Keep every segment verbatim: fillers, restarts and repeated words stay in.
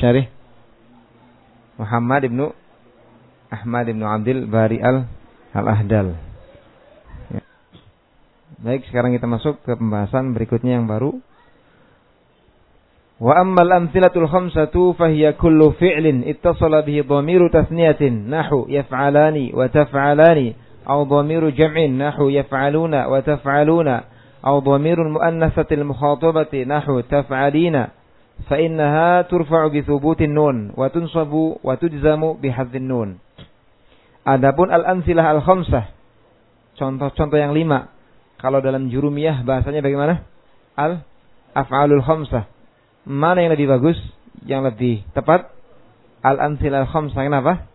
Syarih Muhammad ibnu Ahmad ibnu Abdul Bari al Al-Ahdal. Ya. Baik, sekarang kita masuk ke pembahasan berikutnya yang baru. Wa ammal amtsilatul khamsatu fahiya kullu fi'lin ittasala bihi dhamiru tasniyatin nahu yaf'alani wa taf'alani aw dhamiru jam'in nahu yaf'aluna wa taf'aluna aw dhamirul muannatsatil mukhatabati nahu taf'alina fa innaha turfa'u bi thubutin nun wa tunsabu wa tujzamu bi hadzin nun. Adapun al-amtsilah al-khamsah, contoh-contoh yang lima, kalau dalam jurumiyah bahasanya bagaimana? Al-af'alul khamsah. Mana yang lebih bagus? Yang lebih tepat? Al-amtsilah al-khamsah. Kenapa?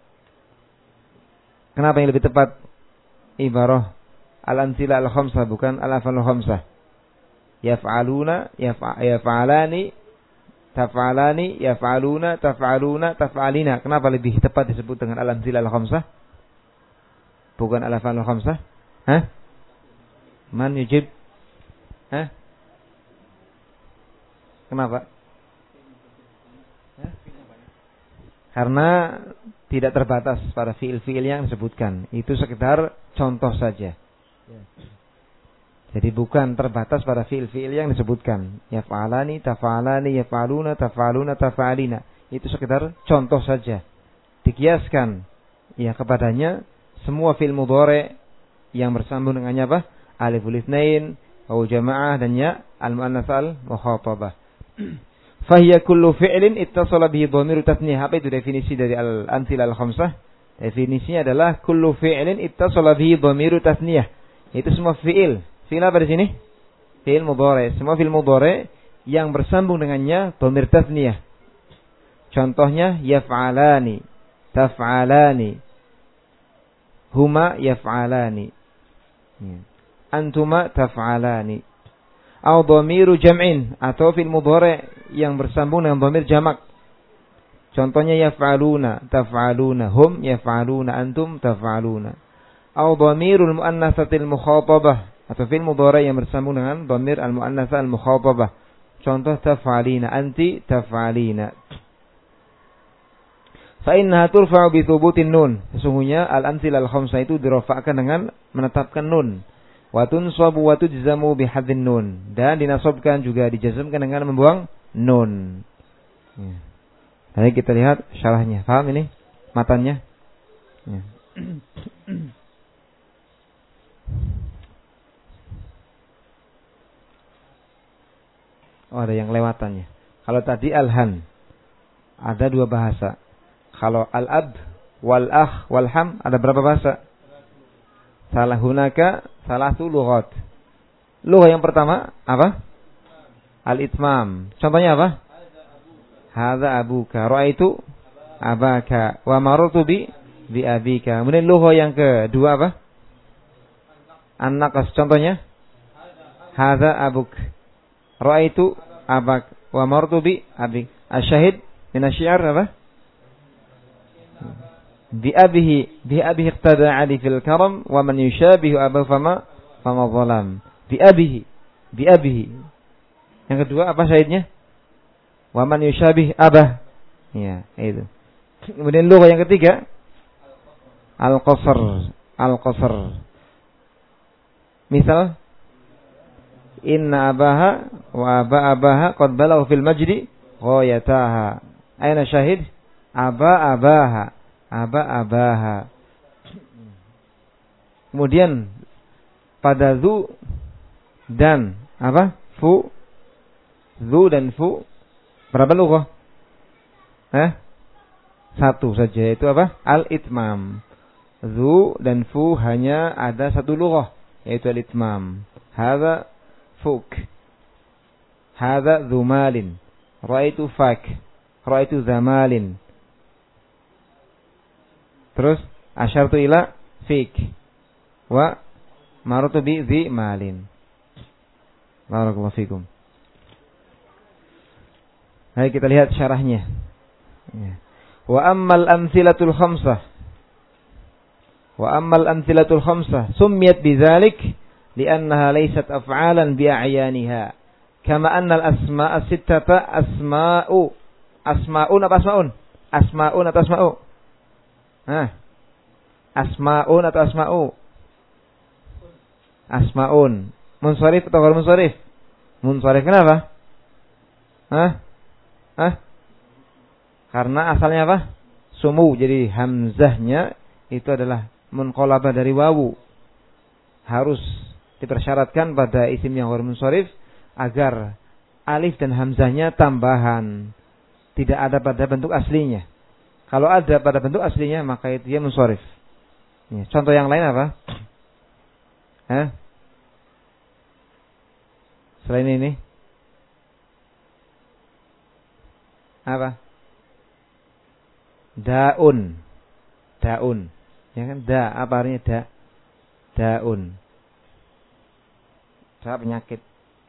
Kenapa yang lebih tepat? Ibarah al-amtsilah al-khamsah bukan al-af'alul khamsah. Yaf'aluna, yaf'alani, taf'alani, yaf'aluna, taf'aluna, taf'alina. Kenapa lebih tepat disebut dengan al-amtsilah al-khamsah? Bukan al-af'alul khamsah? Hah? Man yujib? Hah? Kenapa? Hah? Karena tidak terbatas pada fiil-fiil yang disebutkan. Itu sekedar contoh saja. Jadi bukan terbatas pada fiil-fiil yang disebutkan. Yaf'alani, taf'alani, yaf'aluna, taf'aluna, taf'alina. Itu sekedar contoh saja. Dikiaskan ya kepadanya semua fiil mudhari yang bersambung dengannya apa? Aliful itsnain, wawu jamaah dan ya al-muannats al-mukhatabah. Fahiya kullu fi'lin ittasala bihi dhamiru tasniyah. Apa itu definisi dari al-amtsilah al-khamsah? Definisinya adalah kullu fi'lin ittasala bihi dhamiru tasniyah. Itu semua fi'il. Fi'il apa di sini? Fi'il mudhari. Semua fi'il mudhari yang bersambung dengannya dhamir tasniyah. Contohnya yaf'alani, taf'alani, huma yaf'alani, antuma taf'alani. Atau dhamiru jam'in, atau fi'il mudhari yang bersambung dengan dhamir jamak. Contohnya yaf'aluna, taf'aluna, hum yaf'aluna, antum taf'aluna. Atau dhamirul muannatsatil mukhatabah, atau fi'il mudhari yang bersambung dengan dhamir al-muannatsa al-mukhatabah. Contoh taf'alina, anti taf'alina. Fa innaha turfa'u bi thubutin nun. Sesungguhnya al-amtsilah al-khamsah itu dirafa'kan dengan menetapkan nun. Wa tunsabu wa tujzamu bi hadzin nun. Dan dinasabkan juga dijazmkan dengan membuang nun. Ya. Nanti kita lihat syarahnya. Paham ini matanya? Ya. Oh, ada yang lewatannya. Kalau tadi al-han, ada dua bahasa. Kalau al-ab, wal-akh, wal-ham, ada berapa bahasa? Salah hunaka, salah tu lughat. Lughah yang pertama, apa? Al-itmam. Contohnya apa? Hadza abuka. Ra'aitu abaka. Wa marartu bi bi abika. Kemudian lughah yang kedua apa? An-naqas. Contohnya? Hadza abuk. Ra'aitu abak wa marartu bi abik. Asyahid min asy-syi'r apa? Bi abihi bi abihi iqtada ali fil karam wa man yushabihu abahu fama fama zalam. Bi abihi bi abihi. Yang kedua apa syahidnya? Wa man yushabih abah. Ya, itu. Kemudian lughah yang ketiga al-qasr, al-qasr. Misal inna abaha wa aba abaha qad balagha fil majdi ghayataha. Aina syahid? Aba abaha, aba abaha. Kemudian pada zu dan apa? Fu. Zu dan fu berapa lughah? Eh? Satu saja, yaitu apa? Al-itmam. Zu dan fu hanya ada satu lughah, yaitu al-itmam. Hadza fuk. Hadza dzumalin. Ra'aitu fak. Ra'aitu zamalin. Terus asyartu ila fik. Wa marartu bi zi malin. Barakallahu fikum. Mari kita lihat syarahnya. Wa ammal amtsilatul khamsah. Wa ammal amtsilatul khamsah summiyat bidzalik li'annaha laysat af'alan bi'a'yaniha. Kama anna al-asma'a sittata asma'u Asmaun apa asmaun? Asmaun atau asma'u? Hah? Asmaun atau asma'u? Asmaun. Munsharif atau ghairu munsharif? Munsharif kenapa? Hah? Hah? Karena asalnya apa? Sumu. Jadi hamzahnya itu adalah munqalabah dari wawu. Harus dipersyaratkan pada isim yang ghairu munsharif agar alif dan hamzahnya tambahan. Tidak ada pada bentuk aslinya. Kalau ada pada bentuk aslinya maka itu dia munsharif. Ya, contoh yang lain apa? Hah? Selain ini? Apa? Daun. Daun. Ya kan? Da. Apa artinya da? Daun. Da penyakit.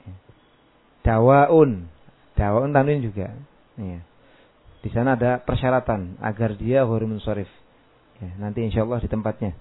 Dawaun. Dawaun tanwin juga. Ya. Di sana ada persyaratan agar dia ghairu munsharif. Ya, nanti insyaallah di tempatnya.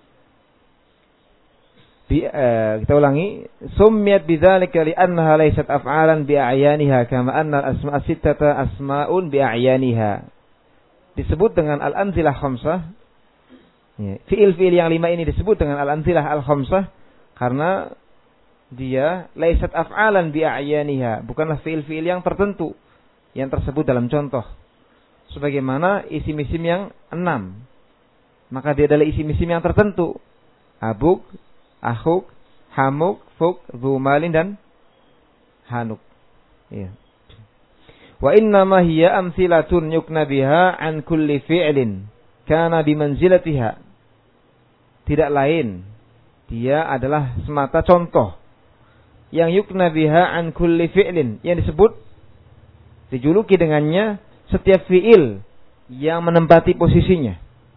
Bi, uh, kita ulangi, summiyat bidzalika li'annaha laysat af'alan bi'ayaniha kama anna al-asma' sittata asma'un bi'ayaniha. Disebut dengan al-amtsilah khamsah. Ya, fiil-fiil yang lima ini disebut dengan al-amtsilah al-khamsah karena dia laysat af'alan bi'ayaniha, bukanlah fiil-fiil yang tertentu yang tersebut dalam contoh. Sebagaimana isim-isim yang enam, maka dia adalah isim-isim yang tertentu. Abuk, akhuk, hamuk, fuk, dzumalin dan hanuk. Ya. Wa innama hiya amtsilatun yukna biha an kulli fi'lin kana bimanzilatiha. Tidak lain, dia adalah semata contoh yang yukna biha an kulli fi'lin, yang disebut dijuluki dengannya setiap fi'il yang menempati posisinya.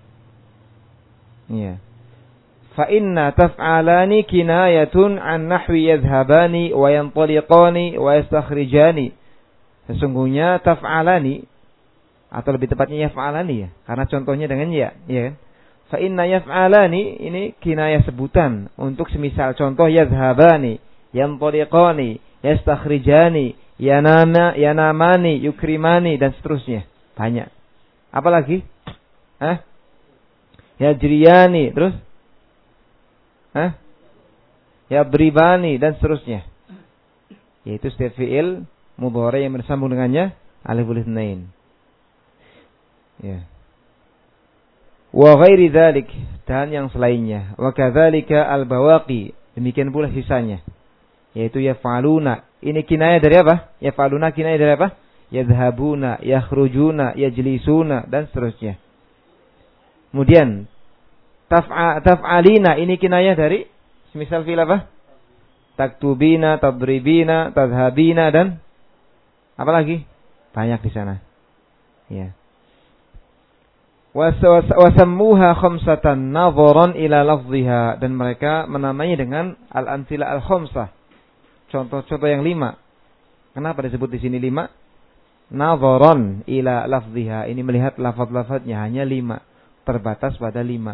Ya. Fa inna taf'alani kinayatun an nahwi yadhhabani wa yantaliqani wa yastakhrijani. Sesungguhnya taf'alani atau lebih tepatnya yaf'alani ya, karena contohnya dengan ya, ya kan? Fa inna yaf'alani ini kinayah sebutan untuk semisal contoh yadhhabani, yantaliqani, yastakhrijani, yanama, yanamani, yukrimani dan seterusnya. Banyak. Apalagi? Hah? Yajriyani, terus? Hah? Yabribani dan seterusnya. Yaitu setiap fi'il mudhari yang bersambung dengannya aliful itsnain. Ya. Wa ghairi dzalik, dan yang selainnya. Wa kadzalika al-bawaqi, demikian pula sisanya. Yaitu yaf'aluna. Ini kinayah dari apa? Yaf'aluna kinayah dari apa? Yadhhabuna, yakhrujuna, yajlisuna dan seterusnya. Kemudian taf'a taf'alina, ini kinayah dari semisal fi'il apa? Taktubina, tadribina, tadhhabina dan apa lagi? Banyak di sana. Ya. Wasammuha khamsatan nadharan ila lafdhiha, dan mereka menamainya dengan al-amtsilah al-khamsah. Contoh-contoh yang lima. Kenapa disebut di sini lima? Nadharan ila lafdhiha. Ini melihat lafaz-lafaznya hanya lima, terbatas pada lima.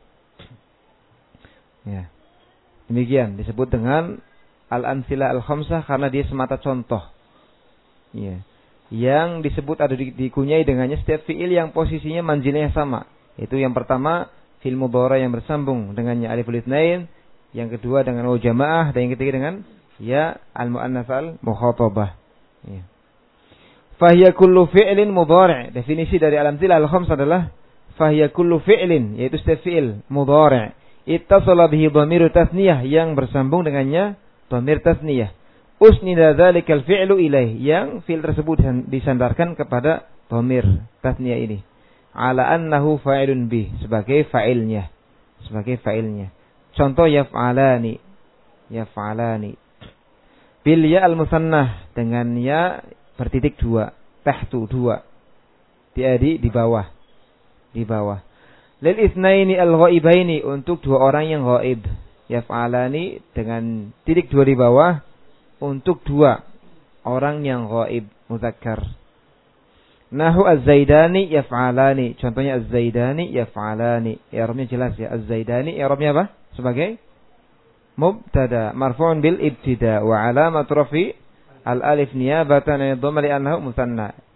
Ya. Demikian disebut dengan al-amtsilah al-khamsah karena dia semata contoh. Ya. Yang disebut ada dikunyai dengannya setiap fiil yang posisinya manzilnya sama. Itu yang pertama fiil mudhari yang bersambung dengannya aliful itsnain, yang kedua dengan waw jamaah, dan yang ketiga dengan ya al-muannats al-mukhatabah. Ya. Fahiya kullu fi'lin mudhari'. Definisi dari al-amtsilah al-khamsah adalah fahiya kullu fi'lin, yaitu setiap fi'il mudhari' ittasala bihi dhamiru tasniyah, yang bersambung dengannya dhamir tasniyah. Usnida dzalikal fi'lu ilaih, yang fi'il tersebut disandarkan kepada dhamir tasniyah ini. Ala annahu fa'ilun bih, sebagai fa'ilnya, sebagai fa'ilnya. Contoh yaf'alani, yaf'alani. Bil ya al-musannah, dengan ya bertitik dua, tahtu dua. Dia di di bawah. Di bawah. Lil itsnaini al-ghaibaini, untuk dua orang yang ghaib. Yaf'alani dengan titik dua di bawah untuk dua orang yang ghaib mudzakkar. Nahu az-zaidani yaf'alani. Contohnya az-zaidani yaf'alani. I'rabnya jelas ya. Az-zaidani i'rabnya apa? Sebagai mubtada marfu'un bil ibtida wa alamat rafi al alif niyabatan an dhamma li annahu musanna.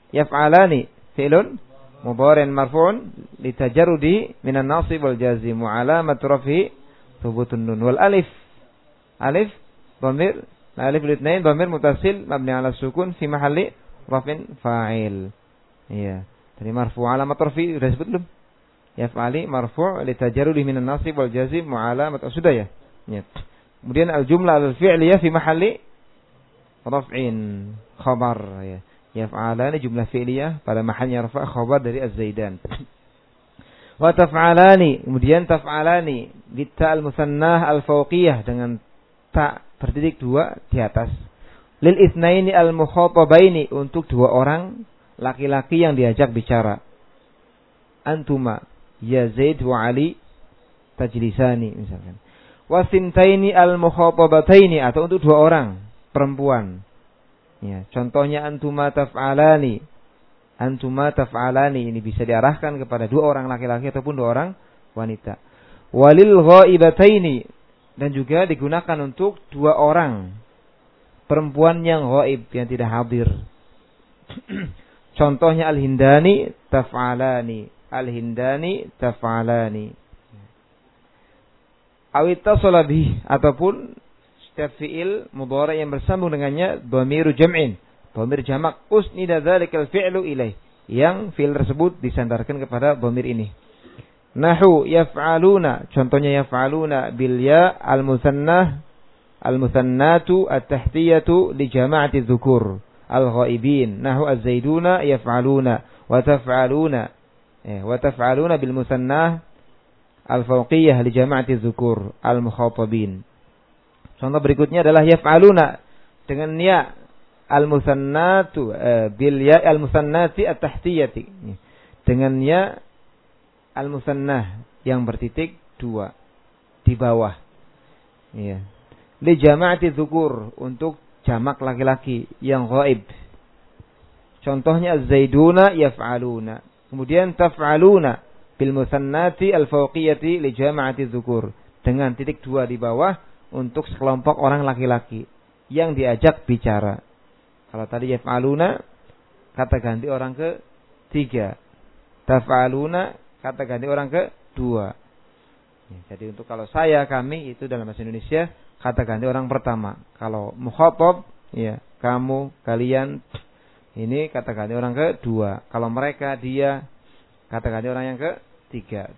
Yaf'alani fi'lun mudhari' marfu'un litajarrudi minan nasib wal jazim wa alamat rafi thubutun nun wal alif. Alif dhamir alif litsnain dhamir mutasil mabni 'ala sukun fi mahalli raf'in fa'il. Iya. Dari marfu' alamat rafi sudah sebut belum? Yaf'ali marfu' litajarrudi minan nasib wal jazim wa alamat sudah ya? Ya. Kemudian al-jumlah al-fi'liyah fi mahalli raf'in khabar ya. Yaf'alani jumlah fi'liyah pada mahalnya rafa' khabar dari az-zaidan. Wa taf'alani, kemudian taf'alani bitta al-musannah al-fawqiyah dengan ta bertitik dua di atas. Lil itsnaini al-mukhatabaini untuk dua orang laki-laki yang diajak bicara. Antuma ya Zaid wa Ali tajlisani misalkan. Wasintaini al-mukhatabataini atau untuk dua orang perempuan. Ya, contohnya antuma taf'alani. Antuma taf'alani ini bisa diarahkan kepada dua orang laki-laki ataupun dua orang wanita. Walil ghaibataini dan juga digunakan untuk dua orang perempuan yang ghaib yang tidak hadir. Contohnya al-hindani taf'alani. Al-hindani taf'alani. Awittasala bih ataupun setiap fi'il mudhari' yang bersambung dengannya dhamiru jam'in, dhamir jamak usnida dzalikal fi'lu ilaih, yang fi'il tersebut disandarkan kepada dhamir ini. Nahu yaf'aluna, contohnya yaf'aluna bil ya al-musannah al-musannatu at-tahtiyatu li jama'ati dzukur al-ghaibin. Nahu az-zaiduna yaf'aluna wa taf'aluna eh wa taf'aluna bil musannah al-fawqiyah li jama'ati dzukur al-mukhatabin. Contoh berikutnya adalah yaf'aluna dengan ya al-musannatu eh, bil ya al-musannati at-tahtiyati, dengan ya al-musannah yang bertitik dua di bawah. Ya. Li jama'ati dzukur untuk jamak laki-laki yang ghaib. Contohnya az-zaiduna yaf'aluna. Kemudian taf'aluna bil musannati al-fawqiyati li jama'ati dzukur, dengan titik dua di bawah untuk sekelompok orang laki-laki yang diajak bicara. Kalau tadi yaf'aluna kata ganti orang ke tiga. Taf'aluna kata ganti orang ke dua. Ya, jadi untuk kalau saya, kami itu dalam bahasa Indonesia kata ganti orang pertama. Kalau mukhatab ya kamu, kalian, ini kata ganti orang ke dua. Kalau mereka, dia, kata ganti orang yang ke tiga.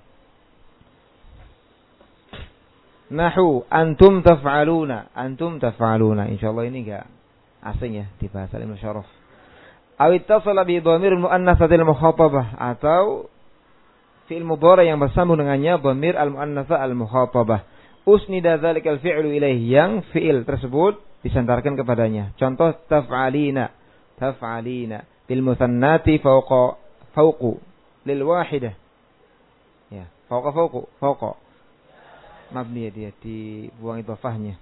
Nahu antum taf'aluna, antum taf'aluna. Insyaallah ini enggak asing ya di bahasa Ibnu Syaraf. Aw ittasala bi dhamir muannatsatil mukhatabah, atau fi'il mudhari yang bersambung dengannya dhamir al-muannatsa al-mukhatabah. Usnida dzalikal fi'lu ilaihi, yang fi'il tersebut disandarkan kepadanya. Contoh taf'alina, taf'alina bil musannati fawqa fawqu lil wahidah. Ya, fawqa fawqu, fawqa. Mabni dia dibuang idhafahnya.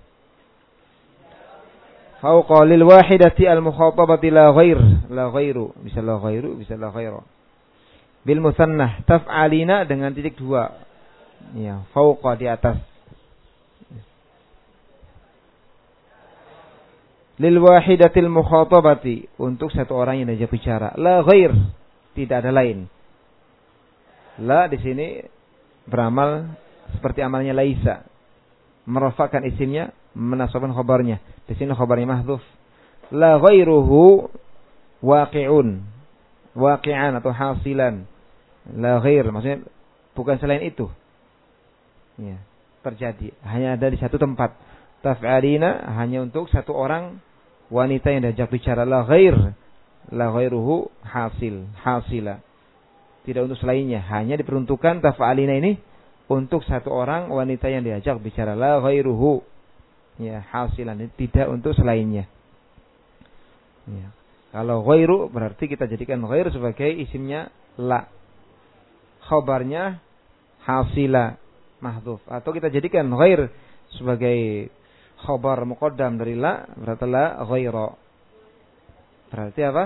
Fawqa lil wahidati al mukhatabati la ghair, la ghairu, bisa la ghairu, bisa la ghairu. Bil musannah taf'alina dengan titik dua. Ya, fawqa di atas. Lil wahidatil mukhatabati untuk satu orang yang diajak bicara. La ghair, tidak ada lain. La di sini beramal seperti amalnya laisa, merafakan isimnya, menasabkan khabarnya. Di sini khabarnya mahdzuf. La ghairuhu waqi'un, waqi'an atau hasilan. La ghair maksudnya bukan selain itu. Ya, terjadi, hanya ada di satu tempat. Taf'alina hanya untuk satu orang wanita yang diajak bicara. La ghair, la ghairuhu hasil, hasila. Tidak untuk selainnya, hanya diperuntukkan taf'alina ini untuk satu orang wanita yang diajak bicara. La ghairuhu, ya, hasilan, tidak untuk selainnya. Ya. Kalau ghairu berarti kita jadikan ghair sebagai isimnya la, khabarnya hasila mahdzuf, atau kita jadikan ghair sebagai khabar muqaddam dari la, berarti la ghaira. Berarti apa?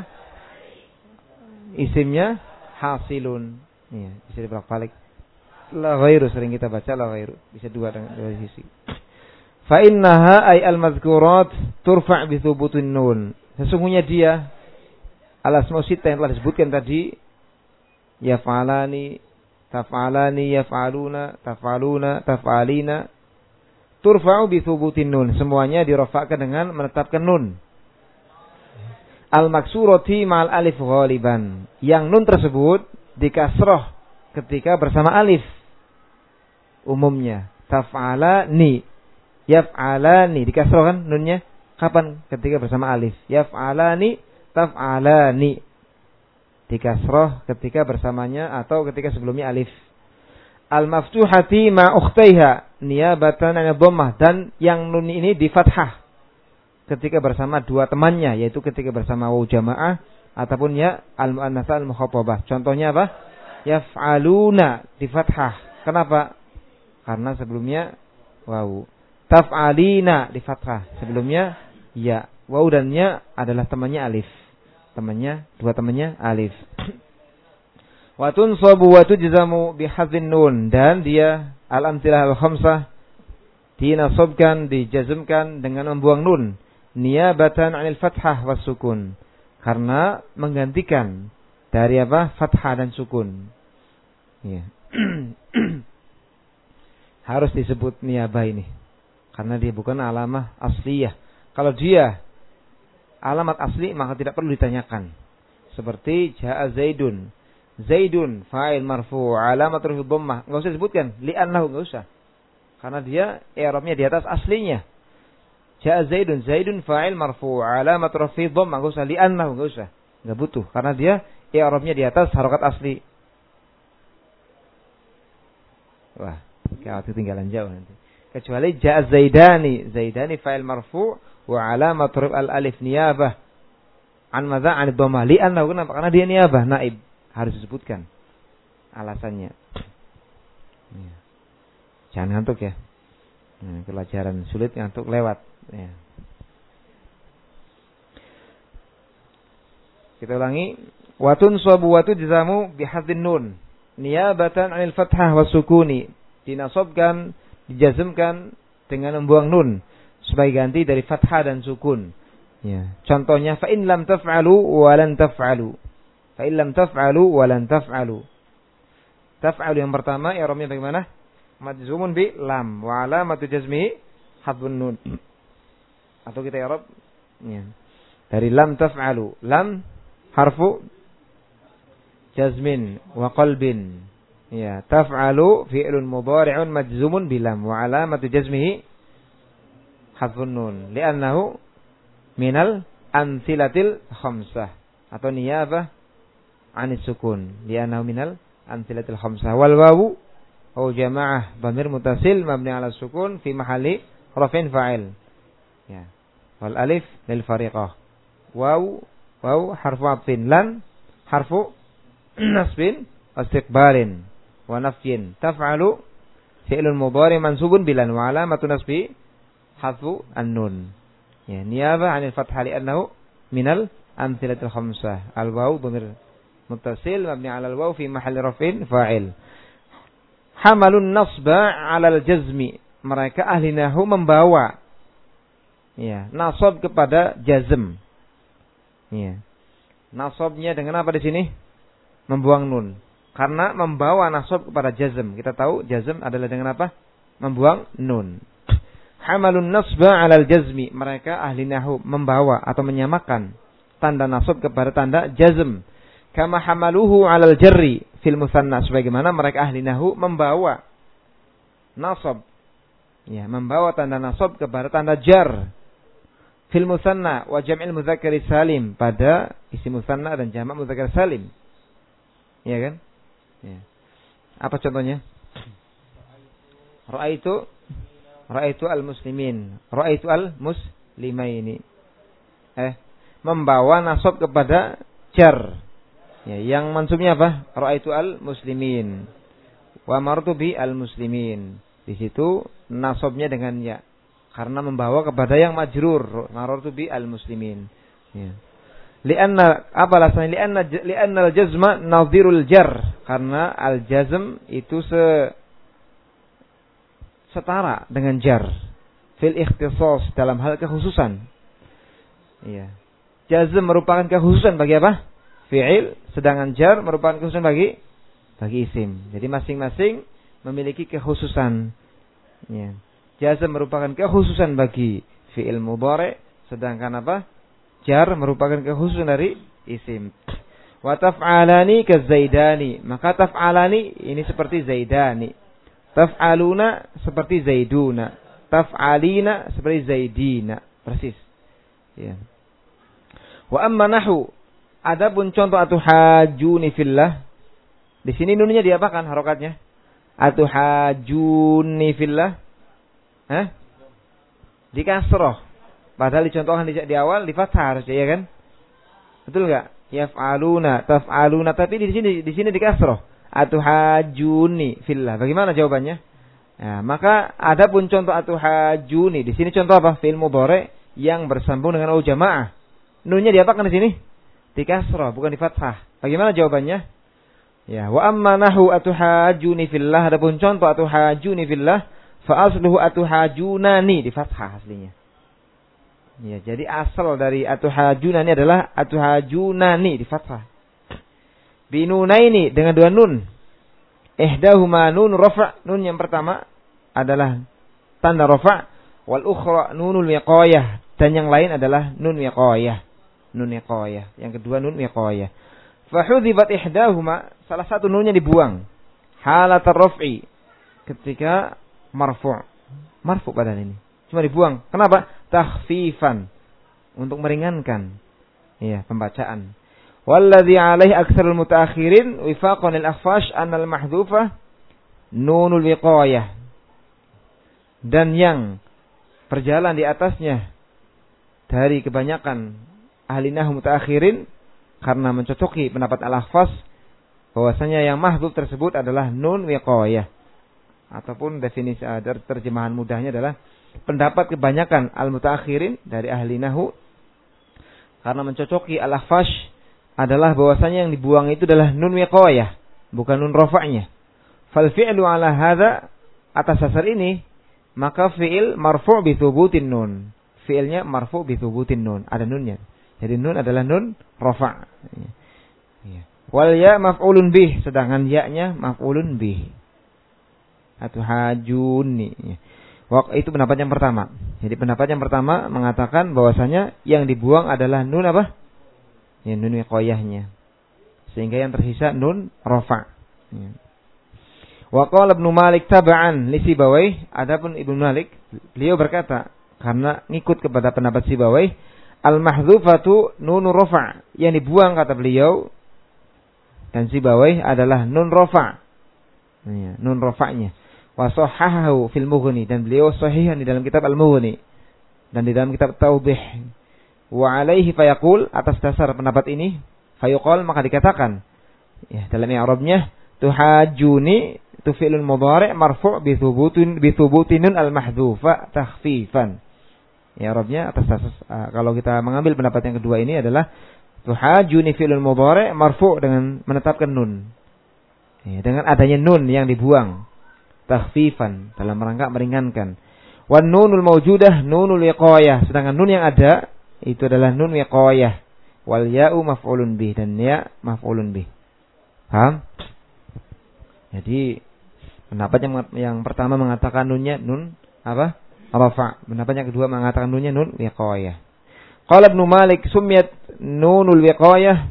Isimnya hasilun. Ya, bisa dibalik-balik. La ghairu sering kita baca la ghairu, bisa dua dengan dua sisi. Fa innaha ay al-mazkurat turfa' bi thubutin nun. Sesungguhnya dia al-asma sittah yang telah disebutkan tadi, yaf'alani, taf'alani, yaf'aluna, taf'aluna, taf'alina, turfa'u bi thubutin nun. Semuanya dirafa'kan dengan menetapkan nun. Al-maksurati ma'al alif ghaliban. Yang nun tersebut dikasroh ketika bersama alif. Umumnya. Taf'alani. Yaf'alani. Dikasroh kan nunnya? Kapan? Ketika bersama alif. Yaf'alani, taf'alani. Dikasroh ketika bersamanya atau ketika sebelumnya alif. Al-maftuhati ma'ukhtaiha. Niyabatan an dhammah. Dan yang nun ini di fathah. Ketika bersama dua temannya, yaitu ketika bersama waw jamaah ataupun ya al-mu'annatsa al-mukhatabah. Contohnya apa? Yaf'aluna di fathah. Kenapa? Karena sebelumnya waw. Taf'alina di fathah. Sebelumnya ya. Waw dan ya adalah temannya alif. Temannya dua temannya alif. Wa tunsabu wa tujzamu bihadzin nun, dan dia al-amtsilah al-khamsah dinasabkan, dijazmkan dengan membuang nun. Niyabatan 'anil fathah was sukun. Karena menggantikan dari apa? Fathah dan sukun. Ya. Harus disebut niyabah ini. Karena dia bukan alamah asliyah. Kalau dia alamat asli maka tidak perlu ditanyakan. Seperti ja'a Zaidun. Zaidun fa'il marfu' alamat raf'i dhammah. Enggak usah disebutkan, li'annahu enggak usah. Karena dia i'rabnya di atas aslinya. Ja'a Zaidun, Zaidun fa'il marfu' alamat raf'i dhammah, enggak usah li'annahu, enggak usah. Enggak butuh karena dia i'rabnya di atas harokat asli. Wah, kalau ketinggalan jauh nanti. Kecuali ja'a Zaidani, Zaidani fa'il marfu' wa alamat raf'i al-alif niyabah an madza 'an dhammah. Li'annahu, kenapa? Karena dia niyabah, naib. Harus disebutkan alasannya. Ya. Jangan ngantuk ya. Nah, pelajaran sulit ngantuk lewat. Ya. Kita ulangi. Watun sabu watu jazamu bihadzin nun. Niyabatan 'anil fathah was sukuni. Dinasabkan, dijazmkan dengan membuang nun sebagai ganti dari fathah dan sukun. Ya. Contohnya fa in lam taf'alu wa lan taf'alu. Fa in lam taf'alu wa lan taf'alu. Taf'alu yang pertama i'rabnya bagaimana? Majzumun bi lam wa alamatu jazmihi hadfun nun. Atau kita i'rab ya. Dari lam taf'alu. Lam harfu jazmin wa qalbin. Ya, taf'alu fi'lun mudhari'un majzumun bi lam wa alamatu jazmihi hadfun nun. Li'annahu minal amtsilatil khamsah atau niyabah anis sukun. Li'annahu minal amtsilatil khamsah. Wal wawu waw jamaah dhamir mutasil mabni 'ala sukun fi mahalli raf'in fa'il. Ya. Wal alif lil fariqah. Waw waw harfu 'athfin, lan harfu nasbin istiqbalin wa nafyin. Taf'alu fi'lun mudhari' mansubun bilan wa 'alamatu nasbi hadfu an-nun. Ya, niyabah 'anil fathah li'annahu minal amtsilatil khamsah. Al waw dhamir muttasil mabni 'ala al-waw fi mahalli raf'in fa'il. Hamalun nasba 'ala al-jazmi. Mereka ahli nahwu membawa ya, nasab kepada jazm. Ya. Nasabnya dengan apa di sini? Membuang nun. Karena membawa nasab kepada jazm. Kita tahu jazm adalah dengan apa? Membuang nun. Hamalun nasba 'ala al-jazmi. Mereka ahli nahwu membawa atau menyamakan tanda nasab kepada tanda jazm. Kama hamaluhu 'alal jarri fil musanna, sebagaimana mereka ahli nahwu membawa nasab ya, membawa tanda nasab kepada tanda jar fil musanna wa jam'il mudzakkar salim, pada isim musanna dan jamak mudzakkar salim. Ya kan? Ya. Apa contohnya? Ra'aitu ra'aitu al-muslimin, ra'aitu al-muslimaini. Eh, membawa nasab kepada jar. Ya, yang mansubnya apa? Ra'aitu al-muslimin wa martu bi al-muslimin. Di situ nasabnya dengan ya. Karena membawa kepada yang majrur, marartu bi al-muslimin. Ya. Li'anna apa alasannya? Li'anna li'anna al-jazma nadhirul jar. Karena al-jazm itu se setara dengan jar. Fil ikhtisas, dalam hal kekhususan. Iya. Jazm merupakan kekhususan bagi apa? fi'il, sedangkan jar merupakan kekhususan bagi bagi isim. Jadi masing-masing memiliki kekhususan. Ya. Jazm merupakan kekhususan bagi fi'il mudhari, sedangkan apa? Jar merupakan kekhususan dari isim. Wa taf'alani kazaidani. Maka taf'alani ini seperti zaidani. Taf'aluna seperti zaiduna. Taf'alina seperti zaidina. Persis. Ya. Wa amma nahu. Adapun contoh atuhajuni fillah. Di sini nunnya diapakan harokatnya? Atuhajuni fillah. Hah? Di kasroh. Padahal dicontohkan di, di awal di fathah harusnya, ya kan? Betul enggak? Yaf'aluna, taf'aluna, tapi di sini di sini di kasroh. Atuhajuni fillah. Bagaimana jawabannya? Nah, maka adapun contoh atuhajuni, di sini contoh apa? Fi'il mudhari yang bersambung dengan au jamaah. Nunnya diapakan di sini? Di kasroh, bukan di fathah. Bagaimana jawabannya? Ya, wa amma nahu atuhajuni fillah, adapun contoh atuhajuni fillah, fa asluhu atuhajunani, di fathah aslinya. Ya, jadi asal dari atuhajunani adalah atuhajunani di fathah. Binunaini dengan dua nun. Ihdahuma nun rafa', nun yang pertama adalah tanda rafa', wal ukhra nunul wiqayah, dan yang lain adalah nun wiqayah. Nun wiqayah, yang kedua nun wiqayah. Fa hudhibat ihdahuma, salah satu nunnya dibuang. Halat ar-raf'i, ketika marfu'. Marfu' badan ini. Cuma dibuang. Kenapa? Takhfifan, untuk meringankan ya pembacaan. Walladzi alaihi aktsarul mutaakhirin wifaqan lil akhfash annal mahdhufah nunul wiqayah. Dan yang berjalan di atasnya dari kebanyakan ahli nahwu mutaakhirin karena mencocoki pendapat al-akhfash bahwasanya yang mahdhuf tersebut adalah nun wiqayah. Ataupun definisi terjemahan mudahnya adalah pendapat kebanyakan al-mutaakhirin dari ahli nahwu karena mencocoki al-akhfash adalah bahwasanya yang dibuang itu adalah nun wiqayah, bukan nun rafa'nya. Fal fi'lu ala hadza, atas dasar ini maka fi'il marfu' bi thubutin nun. Fi'ilnya marfu' bi thubutin nun, ada nunnya. Jadi nun adalah nun rafa'. Wal ya maf'ulun bih, sedangkan ya-nya maf'ulun bih. Atuhajuni. Itu pendapat yang pertama. Jadi pendapat yang pertama mengatakan bahwasanya yang dibuang adalah nun apa? Ya, nun wiqayahnya. Sehingga yang tersisa nun rafa'. Ya. Wa qala Ibnu Malik tab'an li Sibawayh, adapun Ibnu Malik beliau berkata karena ngikut kepada pendapat Sibawayh, al-mahdhufatu nun rafa', yang dibuang kata beliau dan Sibawayh adalah nun rafa'. Ya, nun rafa'nya. Wa sahahahu fil Mughni, dan beliau sahihan di dalam kitab Al-Mughni dan di dalam kitab Tawdih. Wa alaihi fayaqul, atas dasar pendapat ini fayuqal, maka dikatakan ya dalam i'rabnya tuhajuni tu fi'lun mudhari' marfu' bi thubutin bi thubutin al-mahdhufa takhfifan. I'rabnya atas dasar uh, kalau kita mengambil pendapat yang kedua ini adalah tuhajuni fi'lun mudhari' marfu' dengan menetapkan nun. Ya, dengan adanya nun yang dibuang. Takhfifan, dalam rangka meringankan. Wan nunul mawjudah nunul wiqayah, sedangkan nun yang ada itu adalah nun wiqayah. Wal ya'u maf'ulun bih, dan ya maf'ulun bih. Paham? Jadi pendapat yang yang pertama mengatakan nunnya nun apa? Rafa'. Pendapat yang kedua mengatakan nunnya nun wiqayah. Qala Ibnu Malik summiyat nunul wiqayah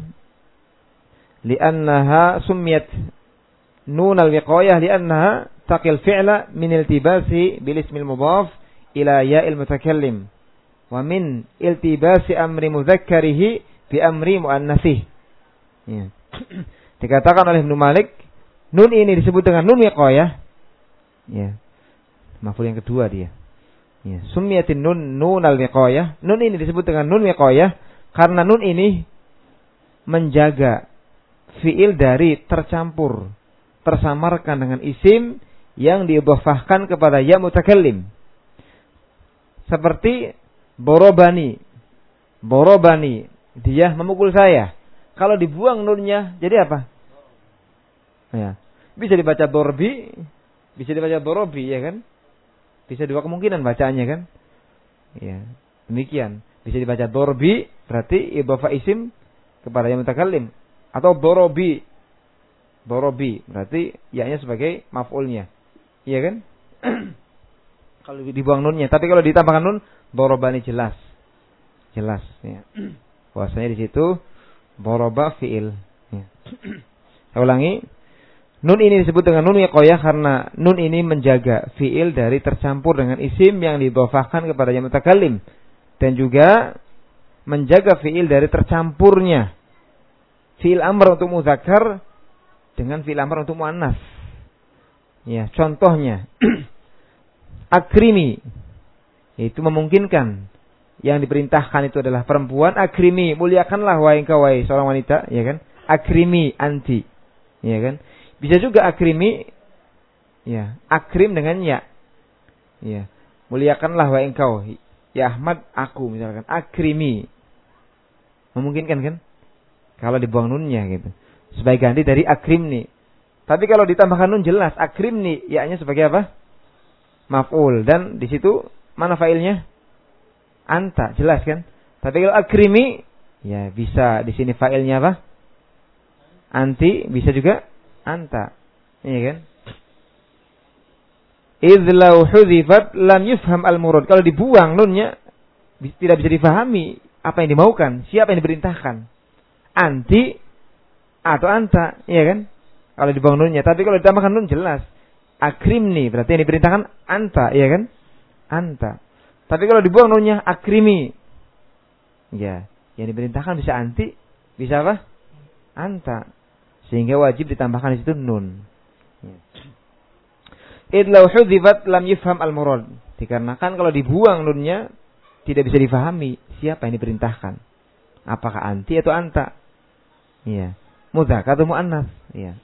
li'annaha summiyat nunal wiqayah li'annaha taqil fi'la min iltibasi bil ismil mudhaf ila ya'il mutakallim wa min iltibasi amri mudzakkarihi bi amri muannasih. Ya. Dikatakan oleh Ibnu Malik, nun ini disebut dengan nun wiqayah. Ya. Maf'ul yang kedua dia. Ya, summiyatin nun nunal wiqayah. Nun ini disebut dengan nun wiqayah karena nun ini menjaga fi'il dari tercampur, tersamarkan dengan isim yang diidhafahkan kepada ya mutakallim. Seperti borobani. Borobani, dia memukul saya. Kalau dibuang nunnya jadi apa? Ya. Bisa dibaca borbi, bisa dibaca borobi, ya kan? Bisa dua kemungkinan bacaannya kan? Ya, demikian. Bisa dibaca borbi, berarti idhafah isim kepada ya mutakallim. Atau dorobi. Dorobi. Berarti ya-nya sebagai maf'ulnya. Iya kan? Kalau dibuang nunnya. Tapi kalau ditambahkan nun, dorobani jelas. Jelas. Ya. Bahwasanya di situ doroba fi'il. Ya. Saya ulangi. Nun ini disebut dengan nun wiqayah karena nun ini menjaga fi'il dari tercampur dengan isim yang didhofahkan kepada yang mutakallim. Dan juga menjaga fi'il dari tercampurnya fi'il amr untuk muzakkar dengan fi'il amr untuk muannas. Ya, contohnya akrimi itu memungkinkan yang diperintahkan itu adalah perempuan. Akrimi, muliakanlah wahai engkau wahai seorang wanita, ya kan? Akrimi anti, ya kan? Bisa juga akrimi, ya, akrim dengan ya, ya, muliakanlah wahai engkau, ya Ahmad aku misalkan, akrimi, memungkinkan kan? Kalau dibuang nunnya gitu, sebagai ganti dari akrimni. Tapi kalau ditambahkan nun jelas akrimni, ya-nya sebagai apa? Maf'ul, dan di situ mana fa'ilnya? Anta, jelas kan? Tapi kalau akrimi, ya bisa di sini fa'ilnya apa? Anti, bisa juga anta. Iya kan? Idz law hudzifat lam yufham al-murad. Kalau dibuang nunnya tidak bisa difahami apa yang dimaukan, siapa yang diperintahkan. Anti atau anta, iya kan? Kalau dibuang nunnya, tapi kalau ditambahkan nun jelas. Akrimni, berarti yang diperintahkan anta, iya kan? Anta. Tapi kalau dibuang nunnya akrimi, ya, yang diperintahkan bisa anti, bisa apa? Anta. Sehingga wajib ditambahkan di situ nun. Idz law hudzifat lam yufham al-murad. Dikarenakan kalau dibuang nunnya tidak bisa difahami siapa yang diperintahkan. Apakah anti atau anta? Iya. Mudzakkar atau muannas? Iya.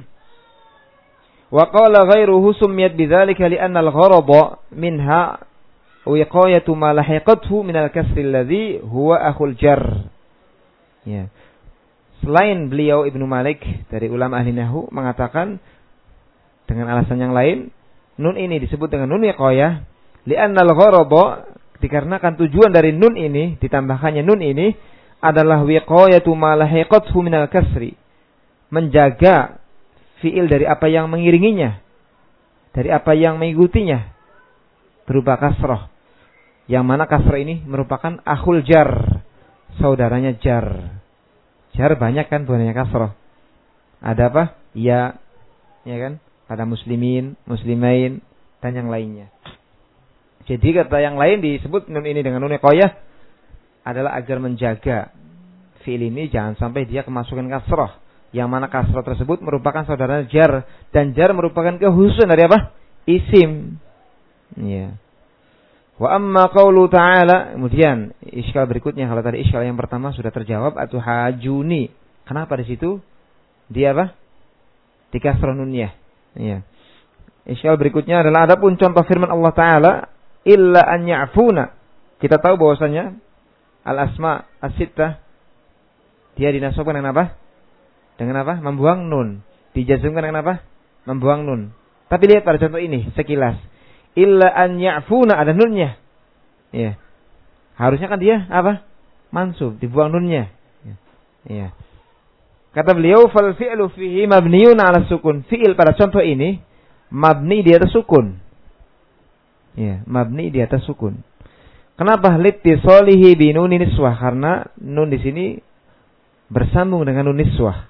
Wa qala ghairuhu summiyat bidzalika li'anna al-gharada minha wiqayatu ma lahiqathu min al-kasr alladhi huwa akhul jar. Ya. Selain beliau Ibnu Malik dari ulama ahli nahwu mengatakan dengan alasan yang lain, nun ini disebut dengan nun wiqayah li'anna al-gharada, dikarenakan tujuan dari nun ini, ditambahkannya nun ini adalah wiqayatu ma lahiqathu min al-kasri, menjaga fiil dari apa yang mengiringinya, dari apa yang mengikutinya berupa kasrah. Yang mana kasrah ini merupakan akhul jar, saudaranya jar. Jar banyak kan bukannya kasrah. Ada apa? Ya, ya kan? Pada muslimin, muslimain dan yang lainnya. Jadi kata yang lain disebut nun ini dengan nun wiqayah adalah agar menjaga fiil ini jangan sampai dia kemasukan kasrah. Yang mana kasrah tersebut merupakan saudaranya jar, dan jar merupakan kekhususan dari apa? Isim. Ya. Wa amma qaulu ta'ala, kemudian iskal berikutnya, kalau tadi iskal yang pertama sudah terjawab, atu hajuni. Kenapa di situ dia apa? Di kasrah nunnya. Ya. Iskal berikutnya adalah adapun contoh firman Allah Ta'ala, illa an ya'funa. Kita tahu bahwasanya al-asma as-sittah dia dinasabkan dengan apa? Dengan apa? Membuang nun. Dijazmkan dengan apa? Membuang nun. Tapi lihat pada contoh ini sekilas. Illa an ya'funa, ada nunnya. Ya. Harusnya kan dia apa? Mansub, dibuang nunnya. Ya. Ya. Kata beliau, fal fi'lu fihi mabniun 'ala sukun. Fi'il pada contoh ini mabni di atas sukun. Ya, mabni di atas sukun. Kenapa? Litisalihi bi nunin niswah, karena nun di sini bersambung dengan nun niswah.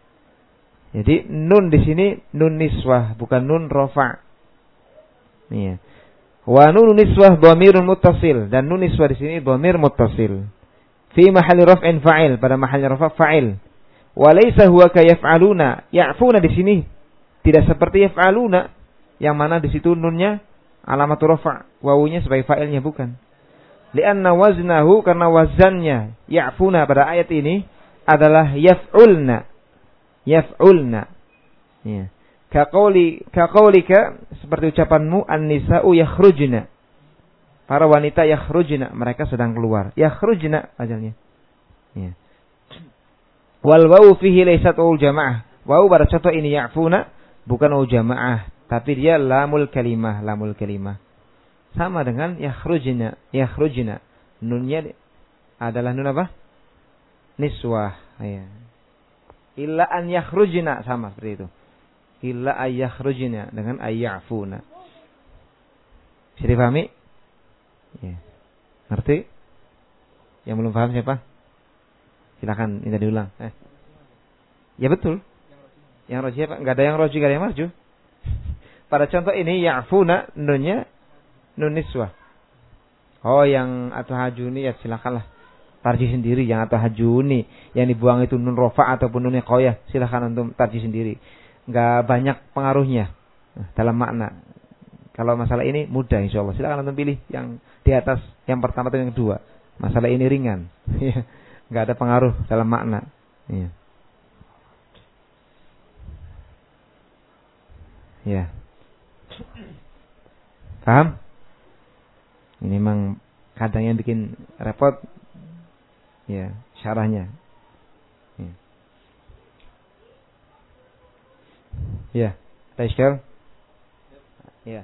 Jadi nun di sini nun niswah, bukan nun rafa'. Iya. Wa nun niswah dhamirun muttasil, dan nun niswah di sini dhamir muttasil. Fi mahalli raf'in fa'il, pada mahalnya rafa' fa'il. Wa laysa huwa ka yaf'aluna. Ya'funa di sini tidak seperti yaf'aluna yang mana di situ nunnya alamatu rafa', wawunya sebagai fa'ilnya, bukan. Li'anna waznahu, karena wazannya ya'funa pada ayat ini adalah yaf'ulna. Yaf'ulna. Ya. Kaqauli kaqaulika, seperti ucapanmu, an-nisa'u yakhrujna. Para wanita yakhrujna, mereka sedang keluar. Yakhrujna ajalnya. Ya. Wal wawu fihi laysat ul jamaah. Wawu pada contoh ini ya'funa bukan ul jamaah, tapi dia lamul kalimah, lamul kalimah. Sama dengan yakhrujna, yakhrujna. Nunnya adalah nun apa? Niswah. Ya. Illa an yakhrujna, sama seperti itu. Illa an yakhrujna dengan ayyafuna. Bisa dipahami? Ya. Ngerti? Yang belum paham siapa? Silakan minta diulang. Eh. Ya betul. Yang roji apa? Enggak ada yang roji, enggak ada yang marju. Pada contoh ini ya'funa, nunnya nun niswah. Oh, yang atau hajuni ya silakanlah. Tarjih sendiri, yang atau hajuni. Yang dibuang itu nun rofa ataupun nun iqayah, silakan untuk tarjih sendiri. Enggak banyak pengaruhnya dalam makna. Kalau masalah ini mudah insyaallah. Silakan antum pilih yang di atas, yang pertama atau yang kedua. Masalah ini ringan. Enggak ada pengaruh dalam makna. Iya. Ya. Paham? Ini memang kadang yang bikin repot. Ya, syarahnya. Ya. Ya, Taisykel. Ya.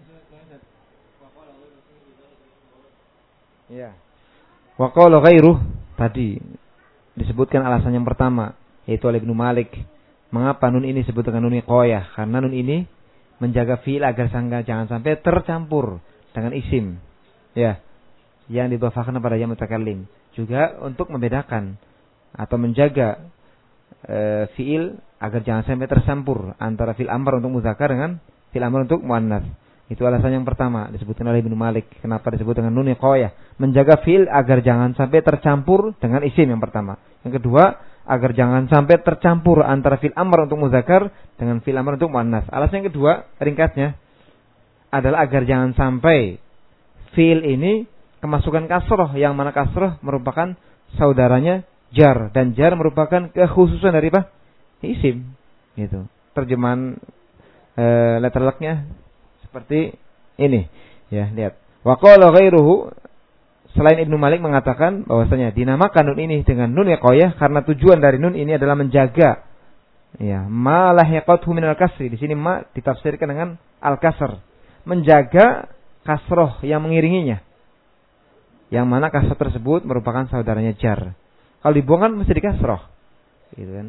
Ya. Wa qala ghairuh, tadi disebutkan alasan yang pertama, yaitu oleh Ibnu Malik. Mengapa nun ini disebut dengan nun iqayah? Karena nun ini menjaga fi'il agar sangka jangan sampai tercampur dengan isim. Ya. Yang didhafahkan kepada yang mutakallim. Juga untuk membedakan atau menjaga e, fi'il agar jangan sampai tercampur antara fi'il amr untuk muzakkar dengan fi'il amr untuk muannas. Itu alasan yang pertama disebutkan oleh Ibnu Malik. Kenapa disebut dengan nun iqayah? Menjaga fi'il agar jangan sampai tercampur dengan isim yang pertama. Yang kedua, agar jangan sampai tercampur antara fi'il amr untuk muzakkar dengan fi'il amr untuk muannas. Alasan yang kedua, ringkasnya adalah agar jangan sampai fi'il ini kemasukan kasroh, yang mana kasroh merupakan saudaranya jar, dan jar merupakan kekhususan dari apa? Isim. Gitu. Terjemahan e, letter luck-nya seperti ini. Ya, lihat. Wa qala ghairuhu, selain Ibnu Malik mengatakan bahwasanya dinamakan nun ini dengan nun iqayah karena tujuan dari nun ini adalah menjaga ya, ma lahiqathu minal kasri. Di sini ma ditafsirkan dengan al-kasr. Menjaga kasroh yang mengiringinya. Yang mana kasroh tersebut merupakan saudaranya jar. Kalau dibuang kan mesti dikasroh. Gitu kan.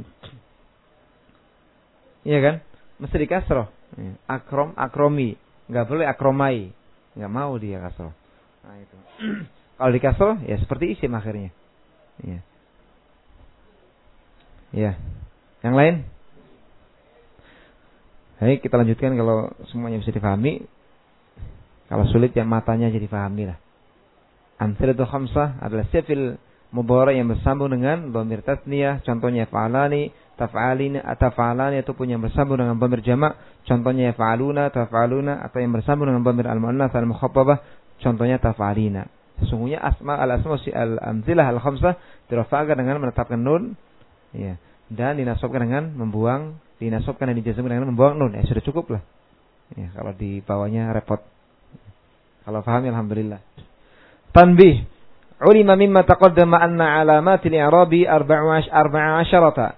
Iya kan? Mesti dikasroh. Akrom, akromi. Enggak boleh akromai. Enggak mau dia kasroh. Nah itu. Kalau dikasroh ya seperti isim akhirnya. Iya. Iya. Yang lain? Baik, kita lanjutkan kalau semuanya bisa dipahami. Kalau sulit ya matanya jadi pahami lah. Amthalatul khamsah adalah sifil mudhari' yang bersambung dengan dhamir tasniyah, contohnya fa'alani, taf'alina, taf'alani ataupun yang bersambung dengan dhamir jamak, contohnya fa'aluna, taf'aluna, atau yang bersambung dengan dhamir al-muannats al-mukhaffafah, contohnya taf'alina. Sesungguhnya asma al-asma al-amthilah al-khamsah dirafa'kan dengan menetapkan nun, ya, dan dinasabkan dengan membuang, dinasabkan dan dijazmkan dengan membuang nun. Ya sudah cukup lah. Ya, kalau di bawahnya repot. Kalau paham alhamdulillah. Tanbih. Ulima mimma taqaddama anna alamatil i'rabi arba'a asharata.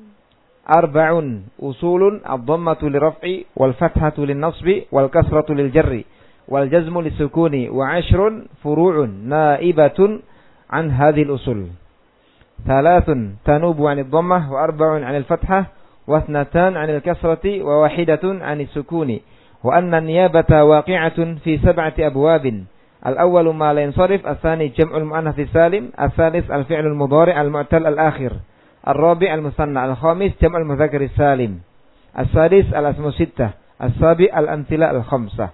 Arba'un usulun ad-dhammatu liraf'i wal fathatu lin-nasbi wal kasratu lil-jarri wal jazmu lis-sukuni wa 'ashrun furu'un na'ibatun an hadhil usul. Thalathun tanubu 'anil dhammah wa arba'un 'anil fathah wa ithnatan 'anil kasrati wa wahidatun 'anis sukuni wa anna an-niyabata waqi'atun fi sab'ati abwabin. Al-awwalu ma la yansarif, ats-tsani jam'ul muannats salim, ats-tsalits al-fi'lul mudhari' al-mu'tal al-akhir, ar-rabi' al-musanna, al-khamis jam'ul mudzakkar salim, as-sadis al-asmu sittah, as-sabi' al-amthila al-khamsah.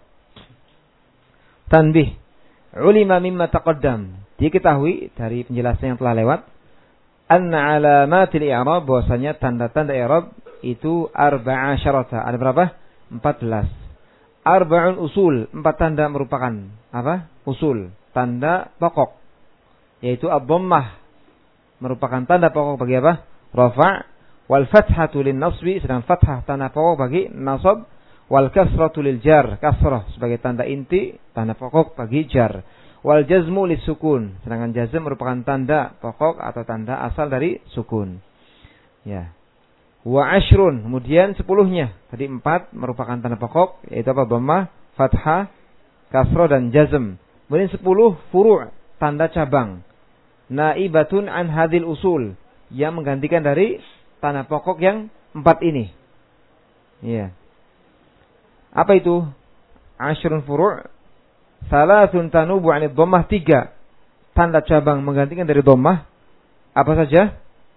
Tanbih. Ulima mimma taqaddam. Diketahui dari penjelasan yang telah lewat, anna alamatil i'rab, bahwasanya tanda-tanda i'rab itu arba'a syarata. Ada berapa? empat belas. Arba'un usul, empat tanda merupakan apa? Usul, tanda pokok. Yaitu ad-dhammah merupakan tanda pokok bagi apa? Rafa', wal fathatu lin-nasbi, sedang fathah tanda pokok bagi nasab, wal kasratu lil-jar, kasrah sebagai tanda inti, tanda pokok bagi jar. Wal jazmu lis-sukun, sedangkan jazm merupakan tanda pokok atau tanda asal dari sukun. Ya. Wa ashrun, kemudian sepuluhnya. Tadi empat merupakan tanda pokok, yaitu apa? Dhammah, fathah, kasrah dan jazm. Kemudian sepuluh furu', tanda cabang. Naibatun an hadil usul, yang menggantikan dari tanah pokok yang empat ini. Iya. Apa itu? Ashrun furu', salasun tanubu 'anid dhammah, tiga tanda cabang menggantikan dari dhammah. Apa saja?